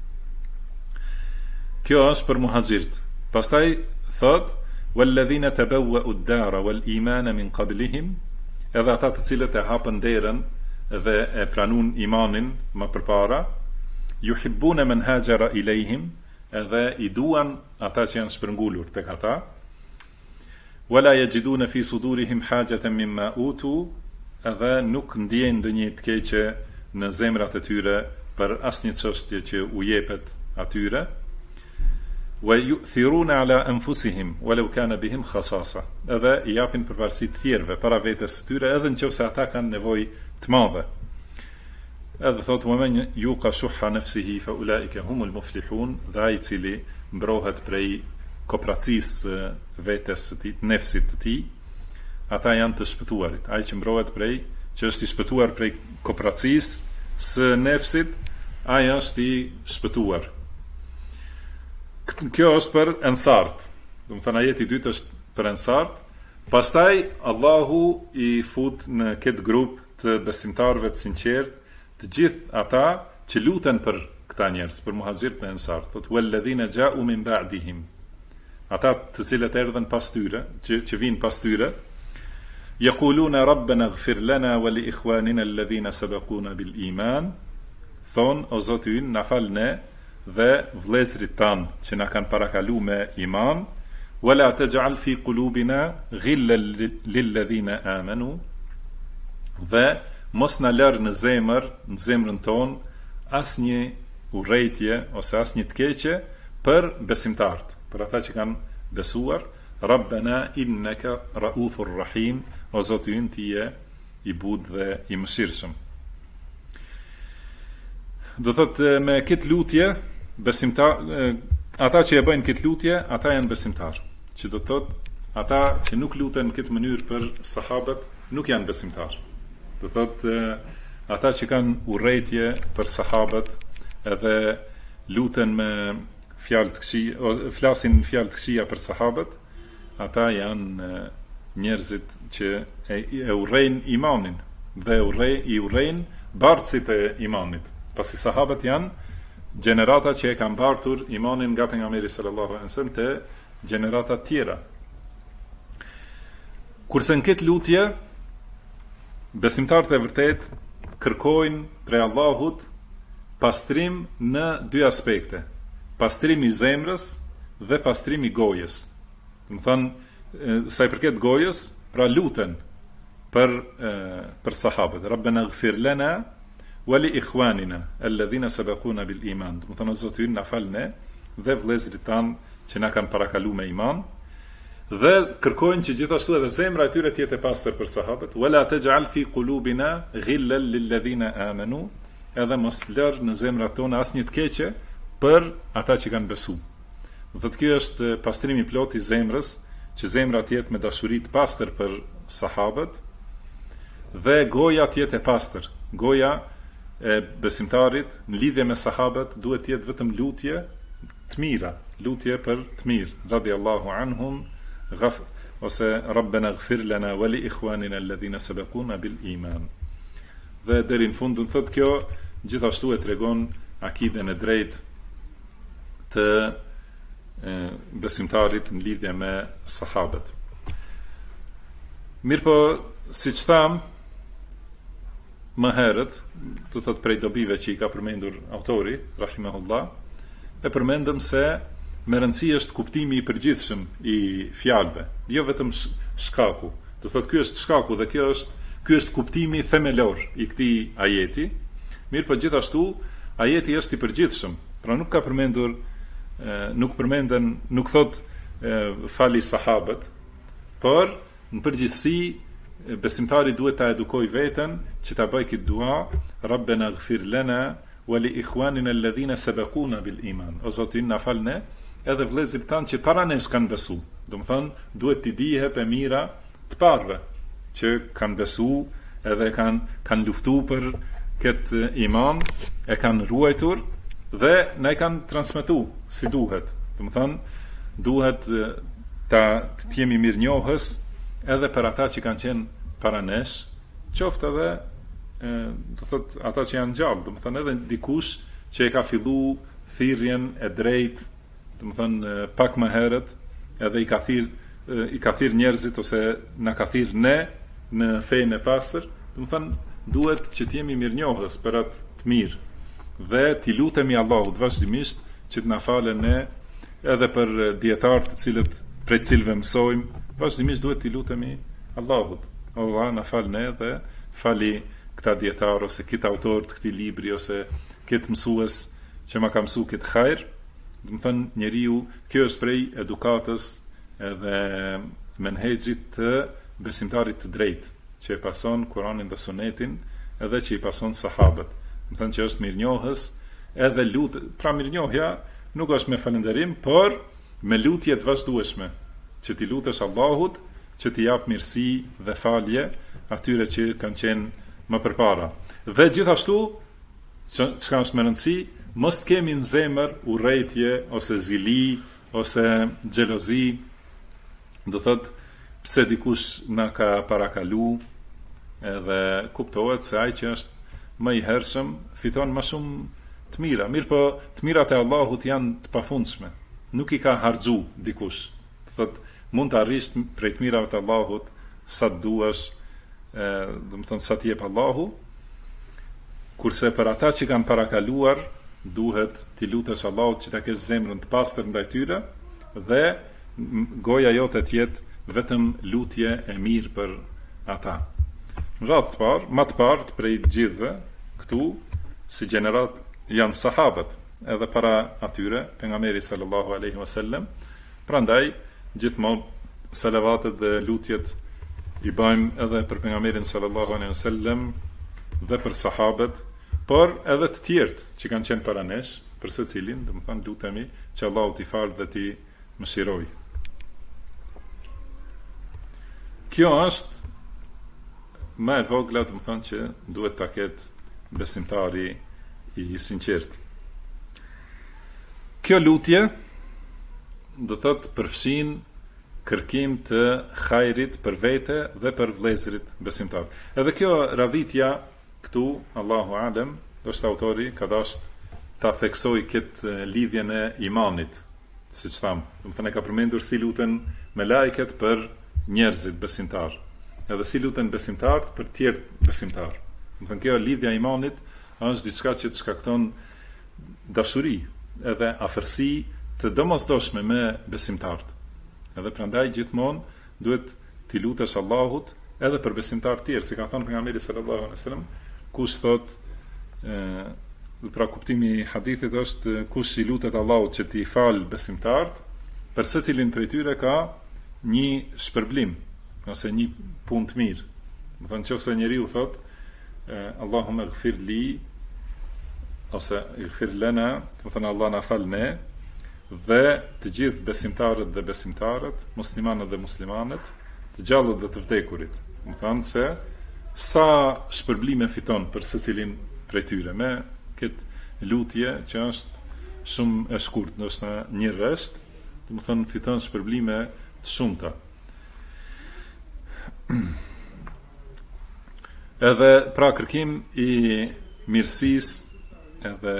[SPEAKER 1] Kjo është për muhaxhirët. Pastaj thot walladhina tabawwa'u ad-dara wal imana min qablihim, edhe ata të cilët e hapën derën dhe e pranun imanin më përpara, yuhibbuna man hajara ilayhim, edhe i duan ata që janë shpërngulur tek ata, wala yajiduna fi sudurihim hajatan mimma utu, edhe nuk ndjejnë ndonjë të keqe në zemrat e tyre për asnjë çështje që u jepet atyre. Wa yu'thiruna ala anfusihim walau kana bihim khasasa, edhe i japin përparësi të tjerëve para vetes së tyre, edhe nëse ata kanë nevojë të madhe. Edhe thot wa man yuqa shuhha nafsihi fa ulaika humul muflihun, dhe ai i cili mbrohet prej kopracisë vetes së tij, nefsit të tij, ata janë të shpëtuarit. Ai që mbrohet prej, që është i shpëtuar prej kopracisë së nefsit, ai është i shpëtuar. Kjo është për ensart. Do të thënë ajeti i dytë është për ensart. Pastaj Allahu i fut në këtë grup të besimtarëve të sinqert, të gjithë ata që luten për këta njerëz, për muhaxhirët e ensart. Thot walladhina ja'u min ba'dihim. Ata të cilët erdhën pas tyre, që vinë pas tyre, yaquluna rabbana ighfir lana wa li ikhwanina alladhina sabaquna bil iman. Thon o Zoti ynë, na fal ne dhe vëllezërit tan që na kanë parakalu me iman, wala taj'al fi qulubina ghillan lil ladhina amanu, dhe mos na lër në zemrën ton asnjë urrëtie ose asnjë të keqe për besimtarët, për ata që kanë besuar. Rabbana innaka raufur rahim, o Zoti ynë, ti je i butë dhe i mëshirshëm. Do thotë me këtë lutje ata që e bëjnë këtë lutje, ata janë besimtar. Që do thotë ata që nuk luten në këtë mënyrë për sahabët, nuk janë besimtar. Do thotë ata që kanë urrëtie për sahabët, edhe luten me fjalë të këqija, flasin fjalë të këqija për sahabët, ata janë njerëzit që e urrejnë imanin dhe i urrejnë bartësit e imanit. Pasi sahabët janë gjenerata që e kanë bartur imanin nga pejgamberi sallallahu alaihi wasallam te gjenerata tjera. Kurse në këtë lutje, besimtarët e vërtet kërkojnë prej Allahut pastrim në dy aspekte. Pastrim i zemrës dhe pastrim i gojës. Do të thonë, sa i përket gojës, pra luten për sahabët. Rabbena ighfir lana wa li ikhwanina alladhina sabaquna bil iman. Do të thonë, Zoti ynë na fal ne dhe vëllezërit tan që na kanë parakaluar me iman. Dhe kërkojnë që gjithashtu edhe zemra e tyre të jetë e pastër për sahabët. Wala taj'al fi qulubina ghillan lil ladhina amanu. Edhe mos lër në zemrat tona asnjë të keqe për ata që kanë besuar. Do thotë ky është pastrimi plot i zemrës, që zemra të jetë me dashuri të pastër për sahabët dhe goja të jetë e pastër. Goja e besimtarit në lidhje me sahabët duhet të jetë vetëm lutje të mira, lutje për të mirë. Radiallahu anhum ose Rabbena ighfir lana wa li ikhwanina alladhina sabaquna bil iman. Dhe deri në fund do të thotë kjo gjithashtu e tregon akiden e drejtë të besimtarit në lidhje me sahabët. Mirë po, si që tham më herët, të thot prej dobive që i ka përmendur autori, rahimahullah, e përmendëm se me rëndësi është kuptimi i përgjithshëm i fjalëve, jo vetëm shkaku. Do thot ky është shkaku dhe ky është kuptimi themelor i këtij ajeti. Mirë po gjithashtu ajeti është i përgjithshëm, pra nuk ka përmendur nuk thot fali sahabët, por në përgjithësi besimtari duhet ta edukoj veten që ta bëj këtë dua, Rabbena ighfir lana wa li ikhwanina alladhina sabaquna bil iman. O Zoti na fal ne edhe vëllezërit tanë që para nesh kanë besu. Do të thonë, duhet t'i dihet e mira të parëve që kanë besu edhe kanë luftu për këtë iman, e kanë ruajtur dhe na i kanë transmetu si duhet. Do të thonë, duhet të jemi mirënjohës edhe për ata që kanë qenë para nesh, qoftë edhe do thotë ata që janë gjallë, do të thonë edhe dikush që e ka fillu thirrjen e drejtë, do të thonë pak më herët, edhe i ka thirr njerëzit ose na ka thirr ne në fenë e pastër, do të thonë duhet që të jemi mirënjohës për atë të mirë dhe t'i lutemi Allahut vazhdimisht që të na falë ne edhe për dietarët të cilët prej cilëve mësojmë, vazhdimisht duhet t'i lutemi Allahut. Allah na fal ne dhe fali këta dietar ose këtë autor të këtij libri ose këtë mësues që ma ka mësu këtë hajër. Do të thënë njeriu, kjo është prej edukatës edhe menhexhit të besimtarit të drejtë, që e pason Kur'anin dhe Sunetin, edhe që i pason sahabët. Do të thënë që është mirënjohës, edhe pra mirënjohja nuk është me falënderim, por me lutje të vazhdueshme, që ti lutesh Allahut, që ti jap mirësi dhe falje atyre që kanë qenë më përpara. Dhe gjithashtu, çka është më rëndësi, mos të kemi në zemër urrejtje ose zili ose xhelozi, do thot pse dikush na ka parakalu, edhe kuptohet se ai që është më i hershëm fiton më shumë të mira. Mirë po, të mirat e Allahut janë të pafundshme. Nuk i ka harxhu dikush. Do thot mund të arrish prej të mirave të Allahut sa të duash, do të thon sa të jep Allahu, kurse për ata që kanë parakaluar duhet t'i lutesh Allahut që ta kesh zemrën të pastër ndaj tyre dhe goja jote të jetë vetëm lutje e mirë për ata. Në radhë të parë, më të parë prej gjithëve këtu si gjenerat janë sahabët, edhe para atyre pejgamberi sallallahu alaihi wasallam. Prandaj gjithmonë salavatet dhe lutjet i bëjmë edhe për pejgamberin sallallahu alaihi wasallam dhe për sahabët, por edhe të tjerët që kanë qenë para nesh, për secilin, do të thonë lutemi që Allahu t'i falë dhe t'i mëshiroj. Kjo është më e vogla, do të thonë që duhet ta ketë besimtari i sinqert. Kjo lutje do të thotë përfshin kërkim të hajrit për vete dhe për vëllezërit besimtar. Edhe kjo radhitja këtu, Allahu alem, do shtë autori ka dasht ta theksoj këtë lidhjen e imanit, siç tham. Do të thënë ka përmendur si luten me lajket për njerëzit besimtar. Edhe si luten besimtarët për tjerë besimtar. Do të thënë kjo lidhja e imanit është diçka që të shkakton dashuri edhe afërsi të domosdoshme me besimtarët. Edhe prandaj gjithmonë duhet t'i lutesh Allahut edhe për besimtarë tjerë, si ka thënë pejgamberi sallallahu alaihi wasallam, kush thot pra kuptimi i hadithit është kush i lutet Allahut që t'i fal besimtarët, për secilin prej tyre ka një shpërblim ose një punë të mirë. Do të thonë nëse njeriu thot Allahumma ighfir li ose ighfir lana, do të thonë Allah na fal ne dhe të gjithë besimtarët dhe besimtarët, muslimanët dhe muslimanet, të gjallët dhe të vdekurit. Do të thonë se sa shpërblime fiton për secilin prej tyre me këtë lutje që është shumë e shkurt, ndoshta një rresht, do të thonë fiton shpërblime të shumta. Edhe pra kërkim i mirësisë edhe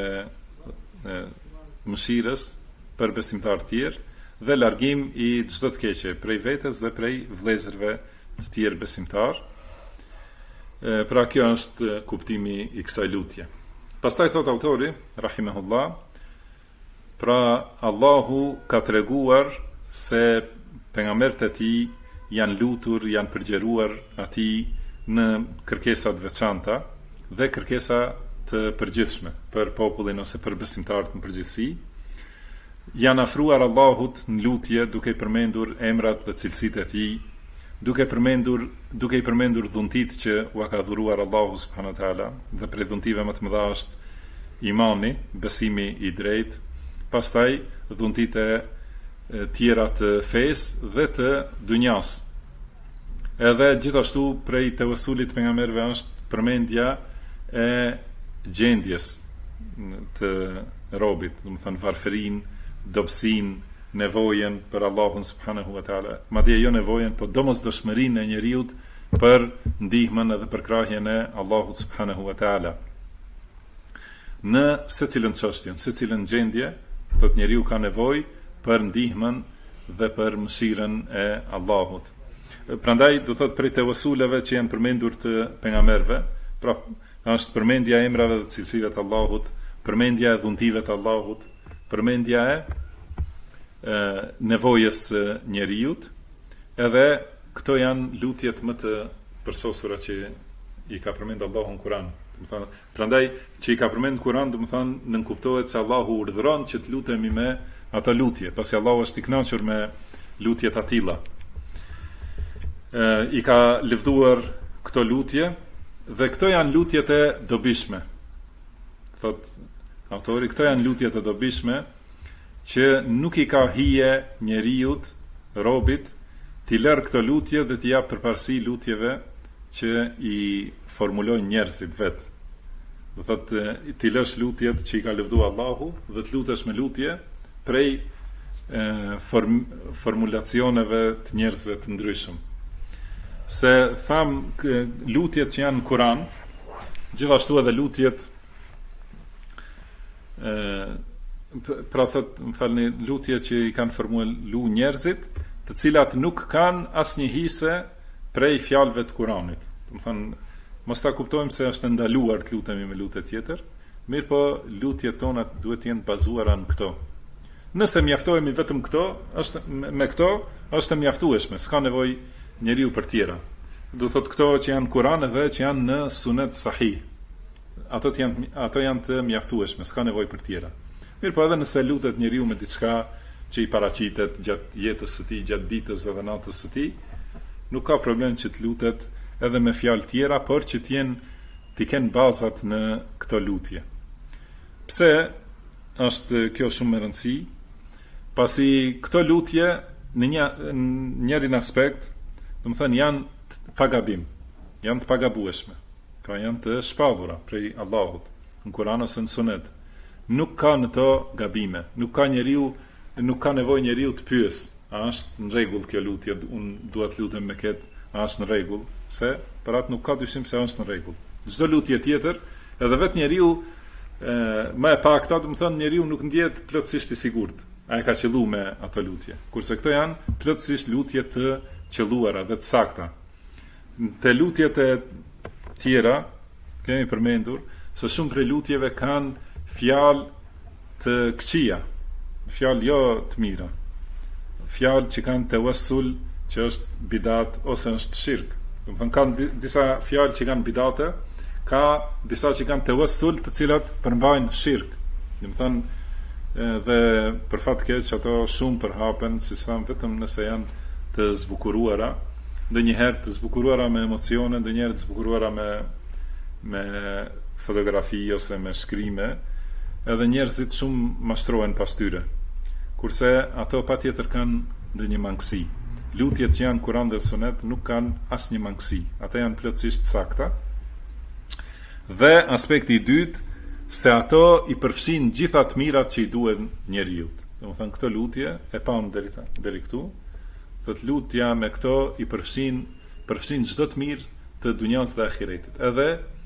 [SPEAKER 1] mëshirës për besimtarë tjerë dhe largim i çdo të keqe prej vetes dhe prej vëllezërve të tjerë besimtar. Pra kjo është kuptimi i kësaj lutje. Pastaj thot autori rahimahullah, pra Allahu ka treguar se pejgamberët e tij janë lutur, janë përgjeruar atij në kërkesa të veçanta dhe kërkesa të përgjithshme për popullin ose për besimtarët në përgjithësi. Janë afruar Allahut në lutje duke i përmendur emrat dhe cilësitë e tij, duke i përmendur dhuntit që u ka dhuruar Allahu subhanahu wa taala, dhe prej dhuntive më të mëdha është imani, besimi i drejtë, pastaj dhuntit e tjera të fesë dhe të dunjas. Edhe gjithashtu prej tevassulit pejgamberëve është përmendja e gjendjes të robit, do të thënë varfërinë, dobësinë, nevojën për Allahun subhanahu wa taala, madje jo nevojën, por domosdoshmërinë e njeriu për ndihmën edhe për krahjen e Allahut subhanahu wa taala. Në secilën çështje, në secilën gjendje, thotë njeriu ka nevojë për ndihmën dhe për mëshirën e Allahut. Prandaj do thotë prej tevasuleve që janë përmendur të pejgamberëve, pra është përmendja e emrave dhe cilësive të Allahut, përmendja e dhuntive të Allahut, përmendja e nevojës njeriut, edhe këto janë lutjet më të përsosura që i ka përmend Allahu në Kur'an. Prandaj që i ka përmend në Kur'an, do të thonë nënkuptohet se Allahu urdhëron që të lutemi me ato lutje, pasi Allahu është i kënaqur me lutjet atilla. I ka lëvduar këto lutje dhe këto janë lutjet e dobishme. Thot autori, këto janë lutjet e dobishme që nuk i ka hije njeriut, robit, t'i lërë këto lutje dhe t'i japë përparësi lutjeve që i formulojnë njerëzit vetë. Do thotë t'i lësh lutjet që i ka lëvdu Allahu dhe t'lutesh me lutje prej formulacioneve të njerëzve të ndryshëm. Se tham lutjet që janë në Kur'an, gjithashtu edhe lutjet pra thot, më falni, lutje që i kanë formulu njerëzit, të cilat nuk kanë asnjë hise prej fjalëve të Kuranit. Do të thonë, mos ta kuptojmë se është ndaluar të lutemi me lutje tjetër, mirë po lutjet tona duhet të jenë bazuara në këto. Nëse mjaftohemi vetëm këto, me këto është mjaftueshme, s'ka nevojë njeriu për tjera. Do thot këto që janë në Kur'an edhe që janë në Sunet Sahih. Ato janë të mjaftueshme, s'ka nevojë për tjera. Mirë po edhe nëse lutet njeriu me diçka që i paraqitet gjatë jetës së tij, gjatë ditës dhe natës së tij, nuk ka problem që të lutet edhe me fjalë tjera, por që t'i kenë bazat në këto lutje. Pse është kjo shumë e rëndësishme? Pasi këto lutje në njërin aspekt, do të thënë janë pa gabim, janë të pagabueshme, pra janë të shpallura prej Allahut në Kur'an ose në Sunet. Nuk ka në to gabime, nuk ka nevojë njeriu të pyes, a është në rregull kjo lutje, unë dua të lutem me këtë, a është në rregull, se për atë nuk ka dyshim se është në rregull. Çdo lutje tjetër, edhe vetë njeriu më e pakta, do të thënë njeriu nuk ndjehet plotësisht i sigurt. Ai ka qelluar me ato lutje. Kurse këto janë plotësisht lutje të qëlluara dhe të sakta. Te lutjet e tjera kemi përmendur se shumë prej lutjeve kanë fjalë të këqija, fjalë jo të mira, fjalë që kanë tawassul, që është bidat ose është shirk. Do të thonë kanë disa fjalë që kanë bidate, ka disa që kanë tawassul, të cilat përmbajnë shirk. Do të thonë dhe për fat keq ato shumë përhapen, siç tham, vetëm nëse janë të zbukuruara, ndonjëherë të zbukuruara me emocione, ndonjëherë të zbukuruara me fotografi ose me shkrime, edhe njerëzit shumë mashtrohen pas tyre. Kurse ato patjetër kanë ndonjë mangësi. Lutjet që janë Kur'an dhe Sunet nuk kanë asnjë mangësi. Ata janë plotësisht sakta. Dhe aspekti i dytë, se ato i përfshin gjitha të mirat që i duhen njeriut. Domethënë këtë lutje e pam deri këtu, thot lutja me këto i përfshin çdo të mirë të dunjas dhe ahiretit. Edhe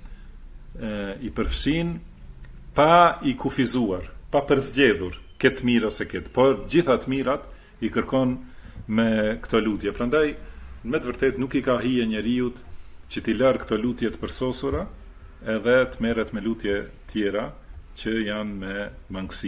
[SPEAKER 1] i përfshin pa i kufizuar, pa përzgjedhur këtë mirë ose këtë, por gjitha të mirat i kërkon me këto lutje. Prandaj me të vërtet nuk i ka hije njeriut që t'i larë këto lutje të përsosura, edhe të merret me lutje tjera që janë me mangësi.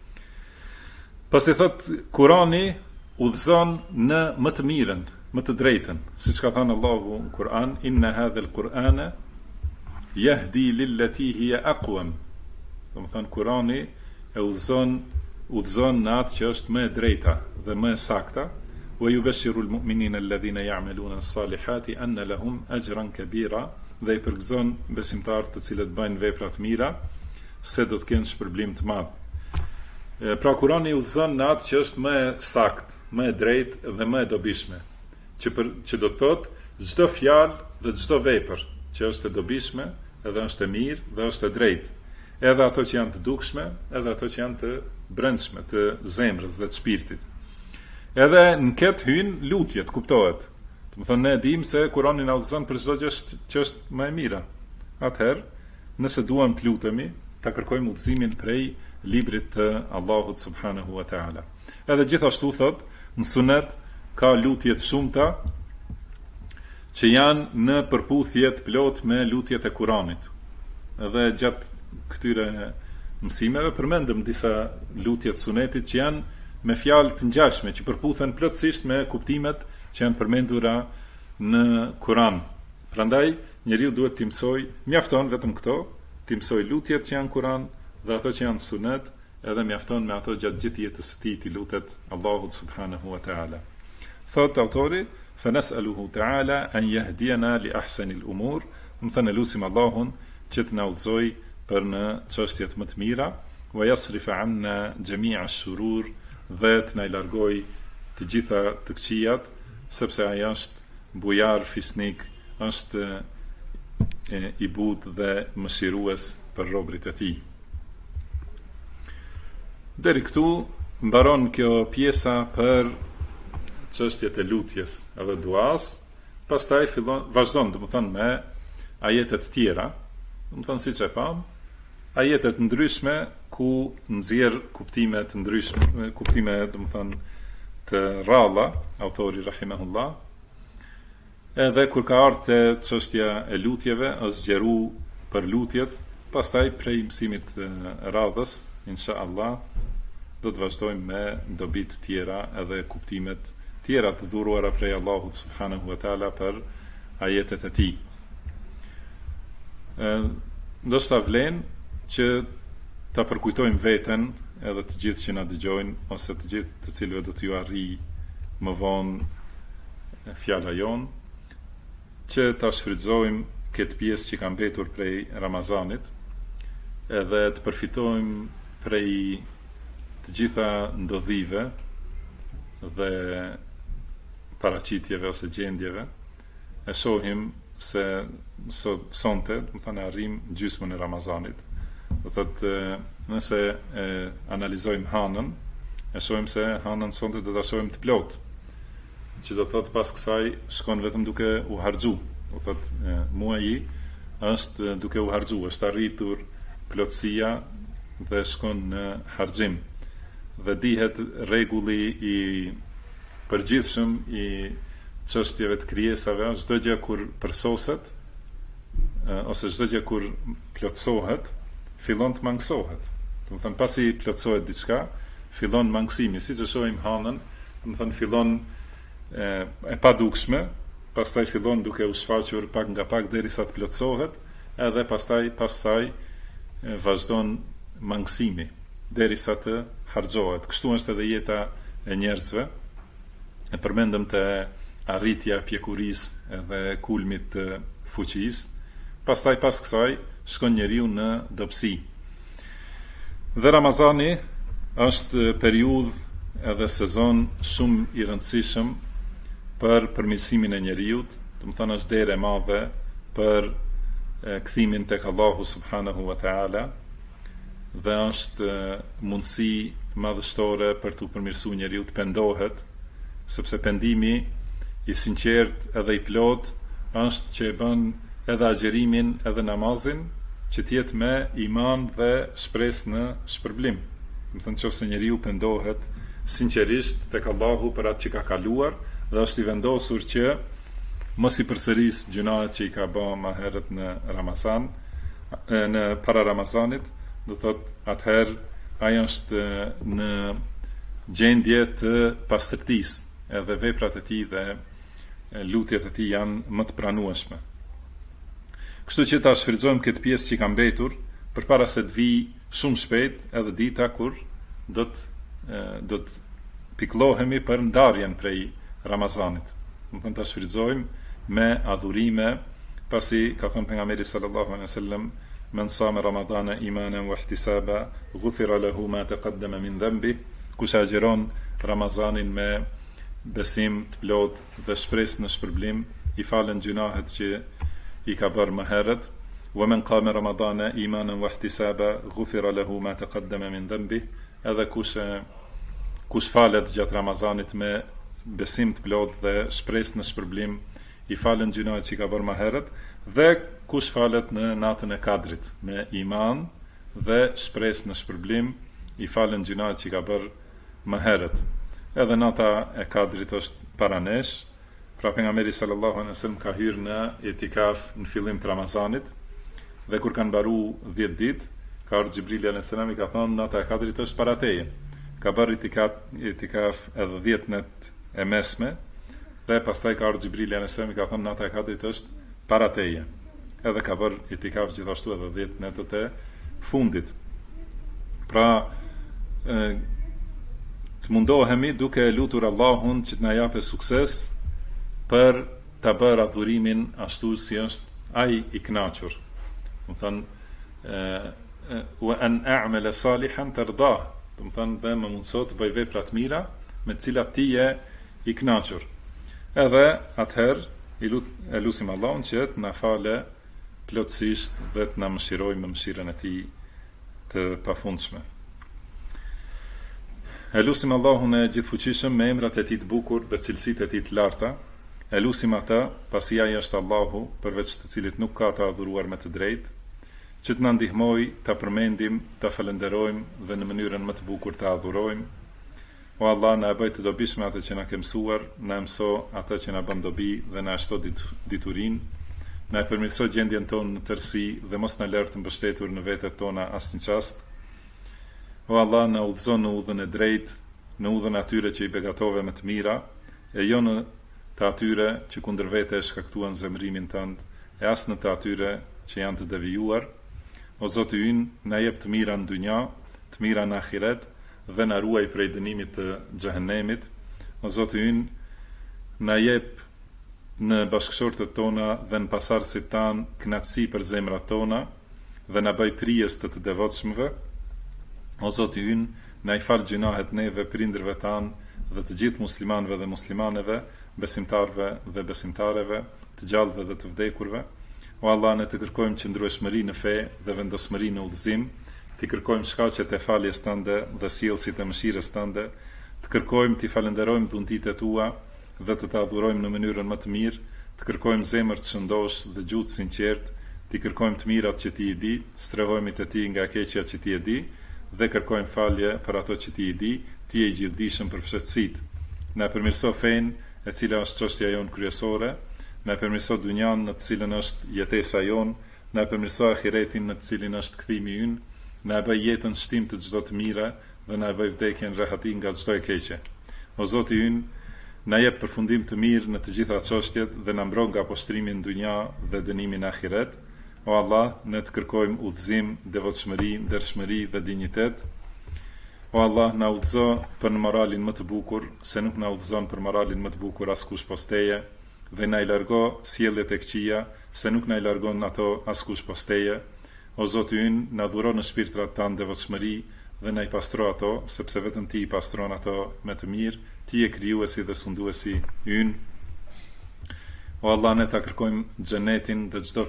[SPEAKER 1] Pasi thot Kurani udhëzon në më të mirën, më të drejtën, siç ka thënë Allahu në Kur'an, inna hadha al-Qur'ana yahdi lillati hiya aqwam. Do të thonë Kurani e udhëzon në atë që është më e drejta dhe më e sakta, wa yubashshiru al-mu'minina alladhina ya'maluna as-salihati anna lahum ajran kabira, dhe i përgëzon besimtarët të cilët bëjnë vepra të mira se do të kenë shpërblim të madh. Pra Kurani udhëzon në atë që është më e saktë, më e drejtë dhe më e dobishme, që do të thotë çdo fjalë dhe çdo vepër që është e dobishme, edhe është e mirë dhe është e drejtë, edhe ato që janë të dukshme, edhe ato që janë të brendshme, të zemrës dhe të shpirtit. Edhe në këtë hyn lutjet, kuptohet. Do të thonë ne dim se Kurani na udhëzon për çdo gjë që është më e mira. Atëherë, nëse duam të lutemi, ta kërkojmë udhëzimin prej librit të Allahut subhanahu wa taala. Edhe gjithashtu thot, në Sunet ka lutje të shumta që janë në përputhje të plot me lutjet e Kuranit. Edhe gjatë këtyre mësimeve përmendëm disa lutje të Sunetit që janë me fjalë të ngjashme, që përputhen plotësisht me kuptimet që janë përmendura në Kur'an. Prandaj njeriu duhet të mësoj, mjafton vetëm këto, të mësoj lutjet që janë Kur'an dhe ato që janë Sunet, edhe mjafton me ato gjatë gjithë jetës së tij të lutet Allahut subhanahu wa taala. Thot autori, fa nas'aluhu ta'ala an yahdiyana li ahsani al-umur, më thënë lutim Allahun që të na udhëzoj për në çështjet më të mira, wa yasrifa 'anna jami'a ash-shurur, dhe të na largoj të gjitha të këqijat, sepse ai është bujar fisnik, është i butë dhe mëshirues për robërit e tij. Deri këtu mbaron kjo pjesa për çështjet e lutjes edhe duas, pastaj vazhdon, domethënë me ajetet tjera, domethënë siç e pam, ajetet ndryshme ku nxjerr kuptime të ndryshme, kuptime domethënë të rralla, autori rahimahullah. Edhe kur ka ardhur te çështja e lutjeve, është zgjeru për lutjet, pastaj prej mësimit të radhës, inshallah, do të vazhdojmë me dobi të tjera edhe kuptimet tjera të dhuruara prej Allahut subhanahu wa taala për ajetet e tij. Ndoshta vlen që ta përkujtojmë veten edhe të gjithë që na dëgjojnë, ose të gjithë të cilëve do t'ju arrijë më vonë fjala jon, që ta shfrytëzojmë këtë pjesë që ka mbetur prej Ramazanit, edhe të përfitojmë prej të gjitha ndodhive dhe paraqitjeve ose gjendjeve. E shohim se sonte, do të thënë, arrim gjysmën e Ramazanit. Do thotë, nëse analizojmë hanën, e shohim se hanën sonte do ta shohim të plotë, që do thotë pas kësaj shkon vetëm duke u harxhu. Do thotë muaji është duke u harxhu, është arritur plotësia dhe shkon në harxhim. Dhe dihet rregulli i përgjithshëm i çështjeve të krijesave, çdo gjë kur përsoset, ose çdo gjë kur plotësohet, fillon të mangësohet. Do të thënë pasi plotësohet diçka, fillon mangësimi, siç e shohim hanën, do të thënë fillon e padukshme, pastaj fillon duke u shfaqur pak nga pak derisa të plotësohet, edhe pastaj pas saj vazhdon mangësimi derisa të harxhohet. Kështu është edhe jeta e njerëzve. E përmendëm të arritja e pjekurisë edhe kulmit të fuqisë. Pastaj pas kësaj shkon njeriu në dobësi. Dhe Ramazani është periudhë edhe sezon shumë i rëndësishëm për përmirësimin e njeriut, do të thonë është derë e madhe për kthimin tek Allahu subhanahu wa taala, dhe është mundësi madhështore për të përmirësuar njeriu të pendohet, sepse pendimi i sinqert edhe i plot është që e bën edhe agjerimin edhe namazin që t'jetë me iman dhe shpresë në shpërblim. Do të thonë nëse njeriu pendohet sinqerisht tek Allahu për atë që ka kaluar dhe është i vendosur që mos i përsëris gjunahet që i ka bërë më herët në Ramazan, në para Ramazanit, do thotë atëherë ai është në gjendje të pastërtisë, edhe veprat e tij dhe lutjet e tij janë më të pranueshme. Kështu që ta shfrytëzojmë këtë pjesë që ka mbetur përpara se të vijë shumë shpejt edhe dita kur do të pikëllohemi për ndarjen prej Ramazanit. Do të thonë ta shfrytëzojmë me adhurime, pasi ka thënë pejgamberi sallallahu alaihi wasallam: "Men sama Ramadana imanan wa ihtisaba, ghufira lahu ma taqaddama min dhanbi." Kush agjeron Ramazanin me besim të plot dhe shpresë në shpërblim, i falen gjunahet që i ka bërë më herët. "Wa man qama Ramadana imanan wa ihtisaba, ghufira lahu ma taqaddama min dhanbi." Edhe kush falet gjatë Ramazanit me besim të plot dhe shpresë në shpërblim, i falen gjunahet që i ka bërë më herët, dhe kush falet në natën e Kadrit me iman dhe shpresë në shpërblim, i falen gjunahet që i ka bërë më herët. Edhe nata e Kadrit është para nesh. Pra pejgamberi sallallahu alaihi wasallam ka hyrë në etikaf në fillim të Ramazanit, dhe kur kanë mbaruar 10 ditë, ka ardhur Xhibrili alayhis salam i ka thënë nata e Kadrit është para teje. Ka bërë etikaf edhe 10 net e mesme, dhe pastaj ka ardhur Xhibrili alayhis salam i ka thënë nata e Kadrit është para teje. Edhe ka bërë etikaf gjithashtu edhe 10 netët e fundit. Pra të mundohemi duke lutur Allahun që të na japë sukses për ta bërë adhurimin ashtu si është ai i kënaqur. Do thënë wa an a'mala salihan tardah, do thënë dhe më mundëso të bëj vepra të mira me të cilat ti je i kënaqur. Edhe atëherë e lutim Allahun që të na falë plotësisht dhe të na mëshirojë me mëshirën e tij të pafundshme. E lutim Allahun e gjithfuqishëm me emrat e tij të bukur dhe cilësitë e tij të larta. E lutim ata, pasi ai është Allahu, përveç të cilit nuk ka të adhuruar me të drejtë, që të na ndihmojë ta përmendim, ta falenderojmë dhe në mënyrën më të bukur ta adhurojmë. O Allah, na e bëj të dobishme atë që na ke mësuar, na mëso atë që na bën dobi dhe na shto diturinë, na e përmirëso gjendjen tonë në tërësi dhe mos na lër të mbështetur në vetet tona asnjë çast. O Allah, na udhëzo në udhën e drejtë, në udhën atyre që i begatove me të mira, e jo në të atyre që kundër vete e shkaktuan zemrimin tënd, e as në të atyre që janë të devijuar. O Zoti ynë, na jep të mira në dynja, të mira në ahiret, dhe na ruaj prej dënimit të xhehenemit. O Zoti ynë, na jep në bashkëshortet tona dhe në pasardhësit tan kënaqësi për zemrat tona dhe na bëj prijes të devotshmëve. O Zoti ynë, na i fal gjunahet neve, prindërve tan dhe të gjithë muslimanëve dhe muslimaneve, besimtarëve dhe besimtareve, të gjallëve dhe të vdekurve. O Allah, ne të kërkojmë qëndrueshmëri në fe dhe vendosmëri në udhëzim, të kërkojmë shkaqet e faljes tënde dhe sjellësit e mëshirës tënde, të kërkojmë të falenderojmë dhuntitë e tua dhe të adhurojmë në mënyrën më të mirë, të kërkojmë zemër të shëndosh dhe gjuhë të sinqert, të kërkojmë të mirat që ti i di, strehojmë të ti nga keqja që ti e di, dhe kërkojmë falje për ato që ti i di, ti e i gjithdijshëm për fshehtësitë. Na përmirëso fenë e cila është çështja jonë kryesore, na përmirëso dynjan në të cilën është jetesa jonë, na përmirëso ahiretin në të cilin është kthimi ynë, na bëj jetën shtim të çdo të mire dhe na bëj vdekjen rehati nga çdo e keqe. O Zoti ynë, na jep përfundim të mirë në të gjitha çështjet dhe na mbron nga poshtrimi në dynja dhe dënimi në ahiret. O Allah, ne të kërkojmë udhëzim, devotshmëri, ndershmëri dhe dinjitet. O Allah, na udhëzo për në moralin më të bukur, se nuk na udhëzon për moralin më të bukur askush posteje, dhe na i largo sjelljet e këqija, se nuk na i largon ato askush posteje. O Zoti ynë, na dhuro në shpirtrat tanë devotshmëri dhe na i pastro ato, sepse vetëm Ti i pastron ato me të mirë, Ti e krijuesi dhe sunduesi ynë. O Allah, ne ta kërkojmë xhenetin dhe çdo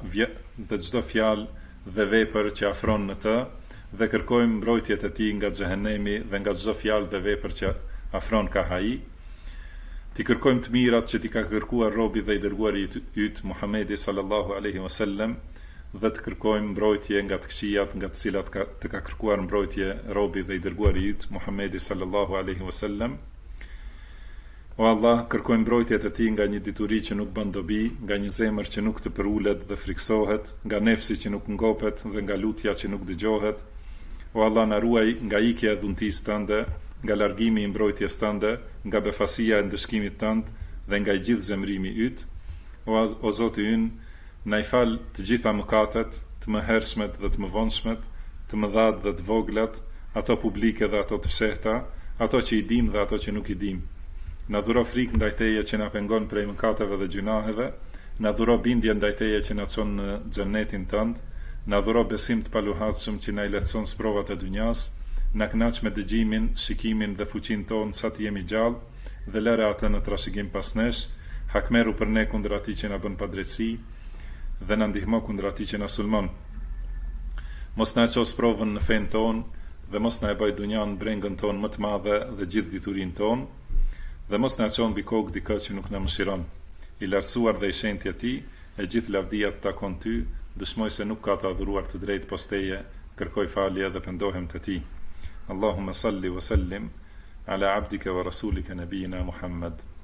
[SPEAKER 1] fjalë dhe vepër që afron në të, dhe kërkojmë mbrojtjet e Tij nga xhehenemi dhe nga çdo fjalë dhe vepër që afron ka haji. Ti kërkojmë të mirat që Ti ka kërkuar robi dhe i dërguari yt Muhamedi sallallahu alaihi wasallam, dhe të kërkojmë mbrojtje nga të këqijat nga të cilat të ka kërkuar mbrojtje robi dhe i dërguari yt Muhamedi sallallahu alaihi wasallam. O Allah, kërkojmë mbrojtjet e Ti nga një dituri që nuk bën dobi, nga një zemër që nuk të përulet dhe friksohet, nga nefsi që nuk ngopet dhe nga lutja që nuk dëgjohet. O Allah, na ruaj nga ikja e dhuntisë Tënde, nga largimi i mbrojtjes Tënde, nga befasia e ndëshkimit Tënd dhe nga i gjithë zemrimi yt. O Zoti ynë, na i fal të gjitha mëkatet, të mëhershmet dhe të mëvonshmet, të mëdhat dhe të voglat, ato publike dhe ato të fshehta, ato që i dim dhe ato që nuk i dim. Na dhuro frikë ndaj Teje që na pengon prej mëkateve dhe gjunaheve, na dhuro bindje ndaj Teje që na çon në xhenetin Tënd, na dhuro besim të paluhatshëm që na i lehtëson sprovat e dunjas, na kënaq me dëgjimin, shikimin dhe fuqinë tonë sa të jemi gjallë, dhe lëre atë në trashëgim pas nesh, hakmeru për ne kundër atij që na bën padrejtësi, dhe na ndihmo kundër atij që na sulmon. Mos na ços provën në fen tonë, dhe mos na e bëj dunjan brengën tonë më të madhe dhe gjithë diturinë tonë, dhe mos na çon mbi kokë dikë që nuk na mëshiron. I lartësuar dhe i shenjtë e Ti, e gjithë lavdia të takon Ty, dëshmoj se nuk ka të adhuruar të drejtë pos Teje, kërkoj falje dhe pendohem te Ti. Allahumma salli wa sallim ala abdika wa rasulika nabiyina Muhammad.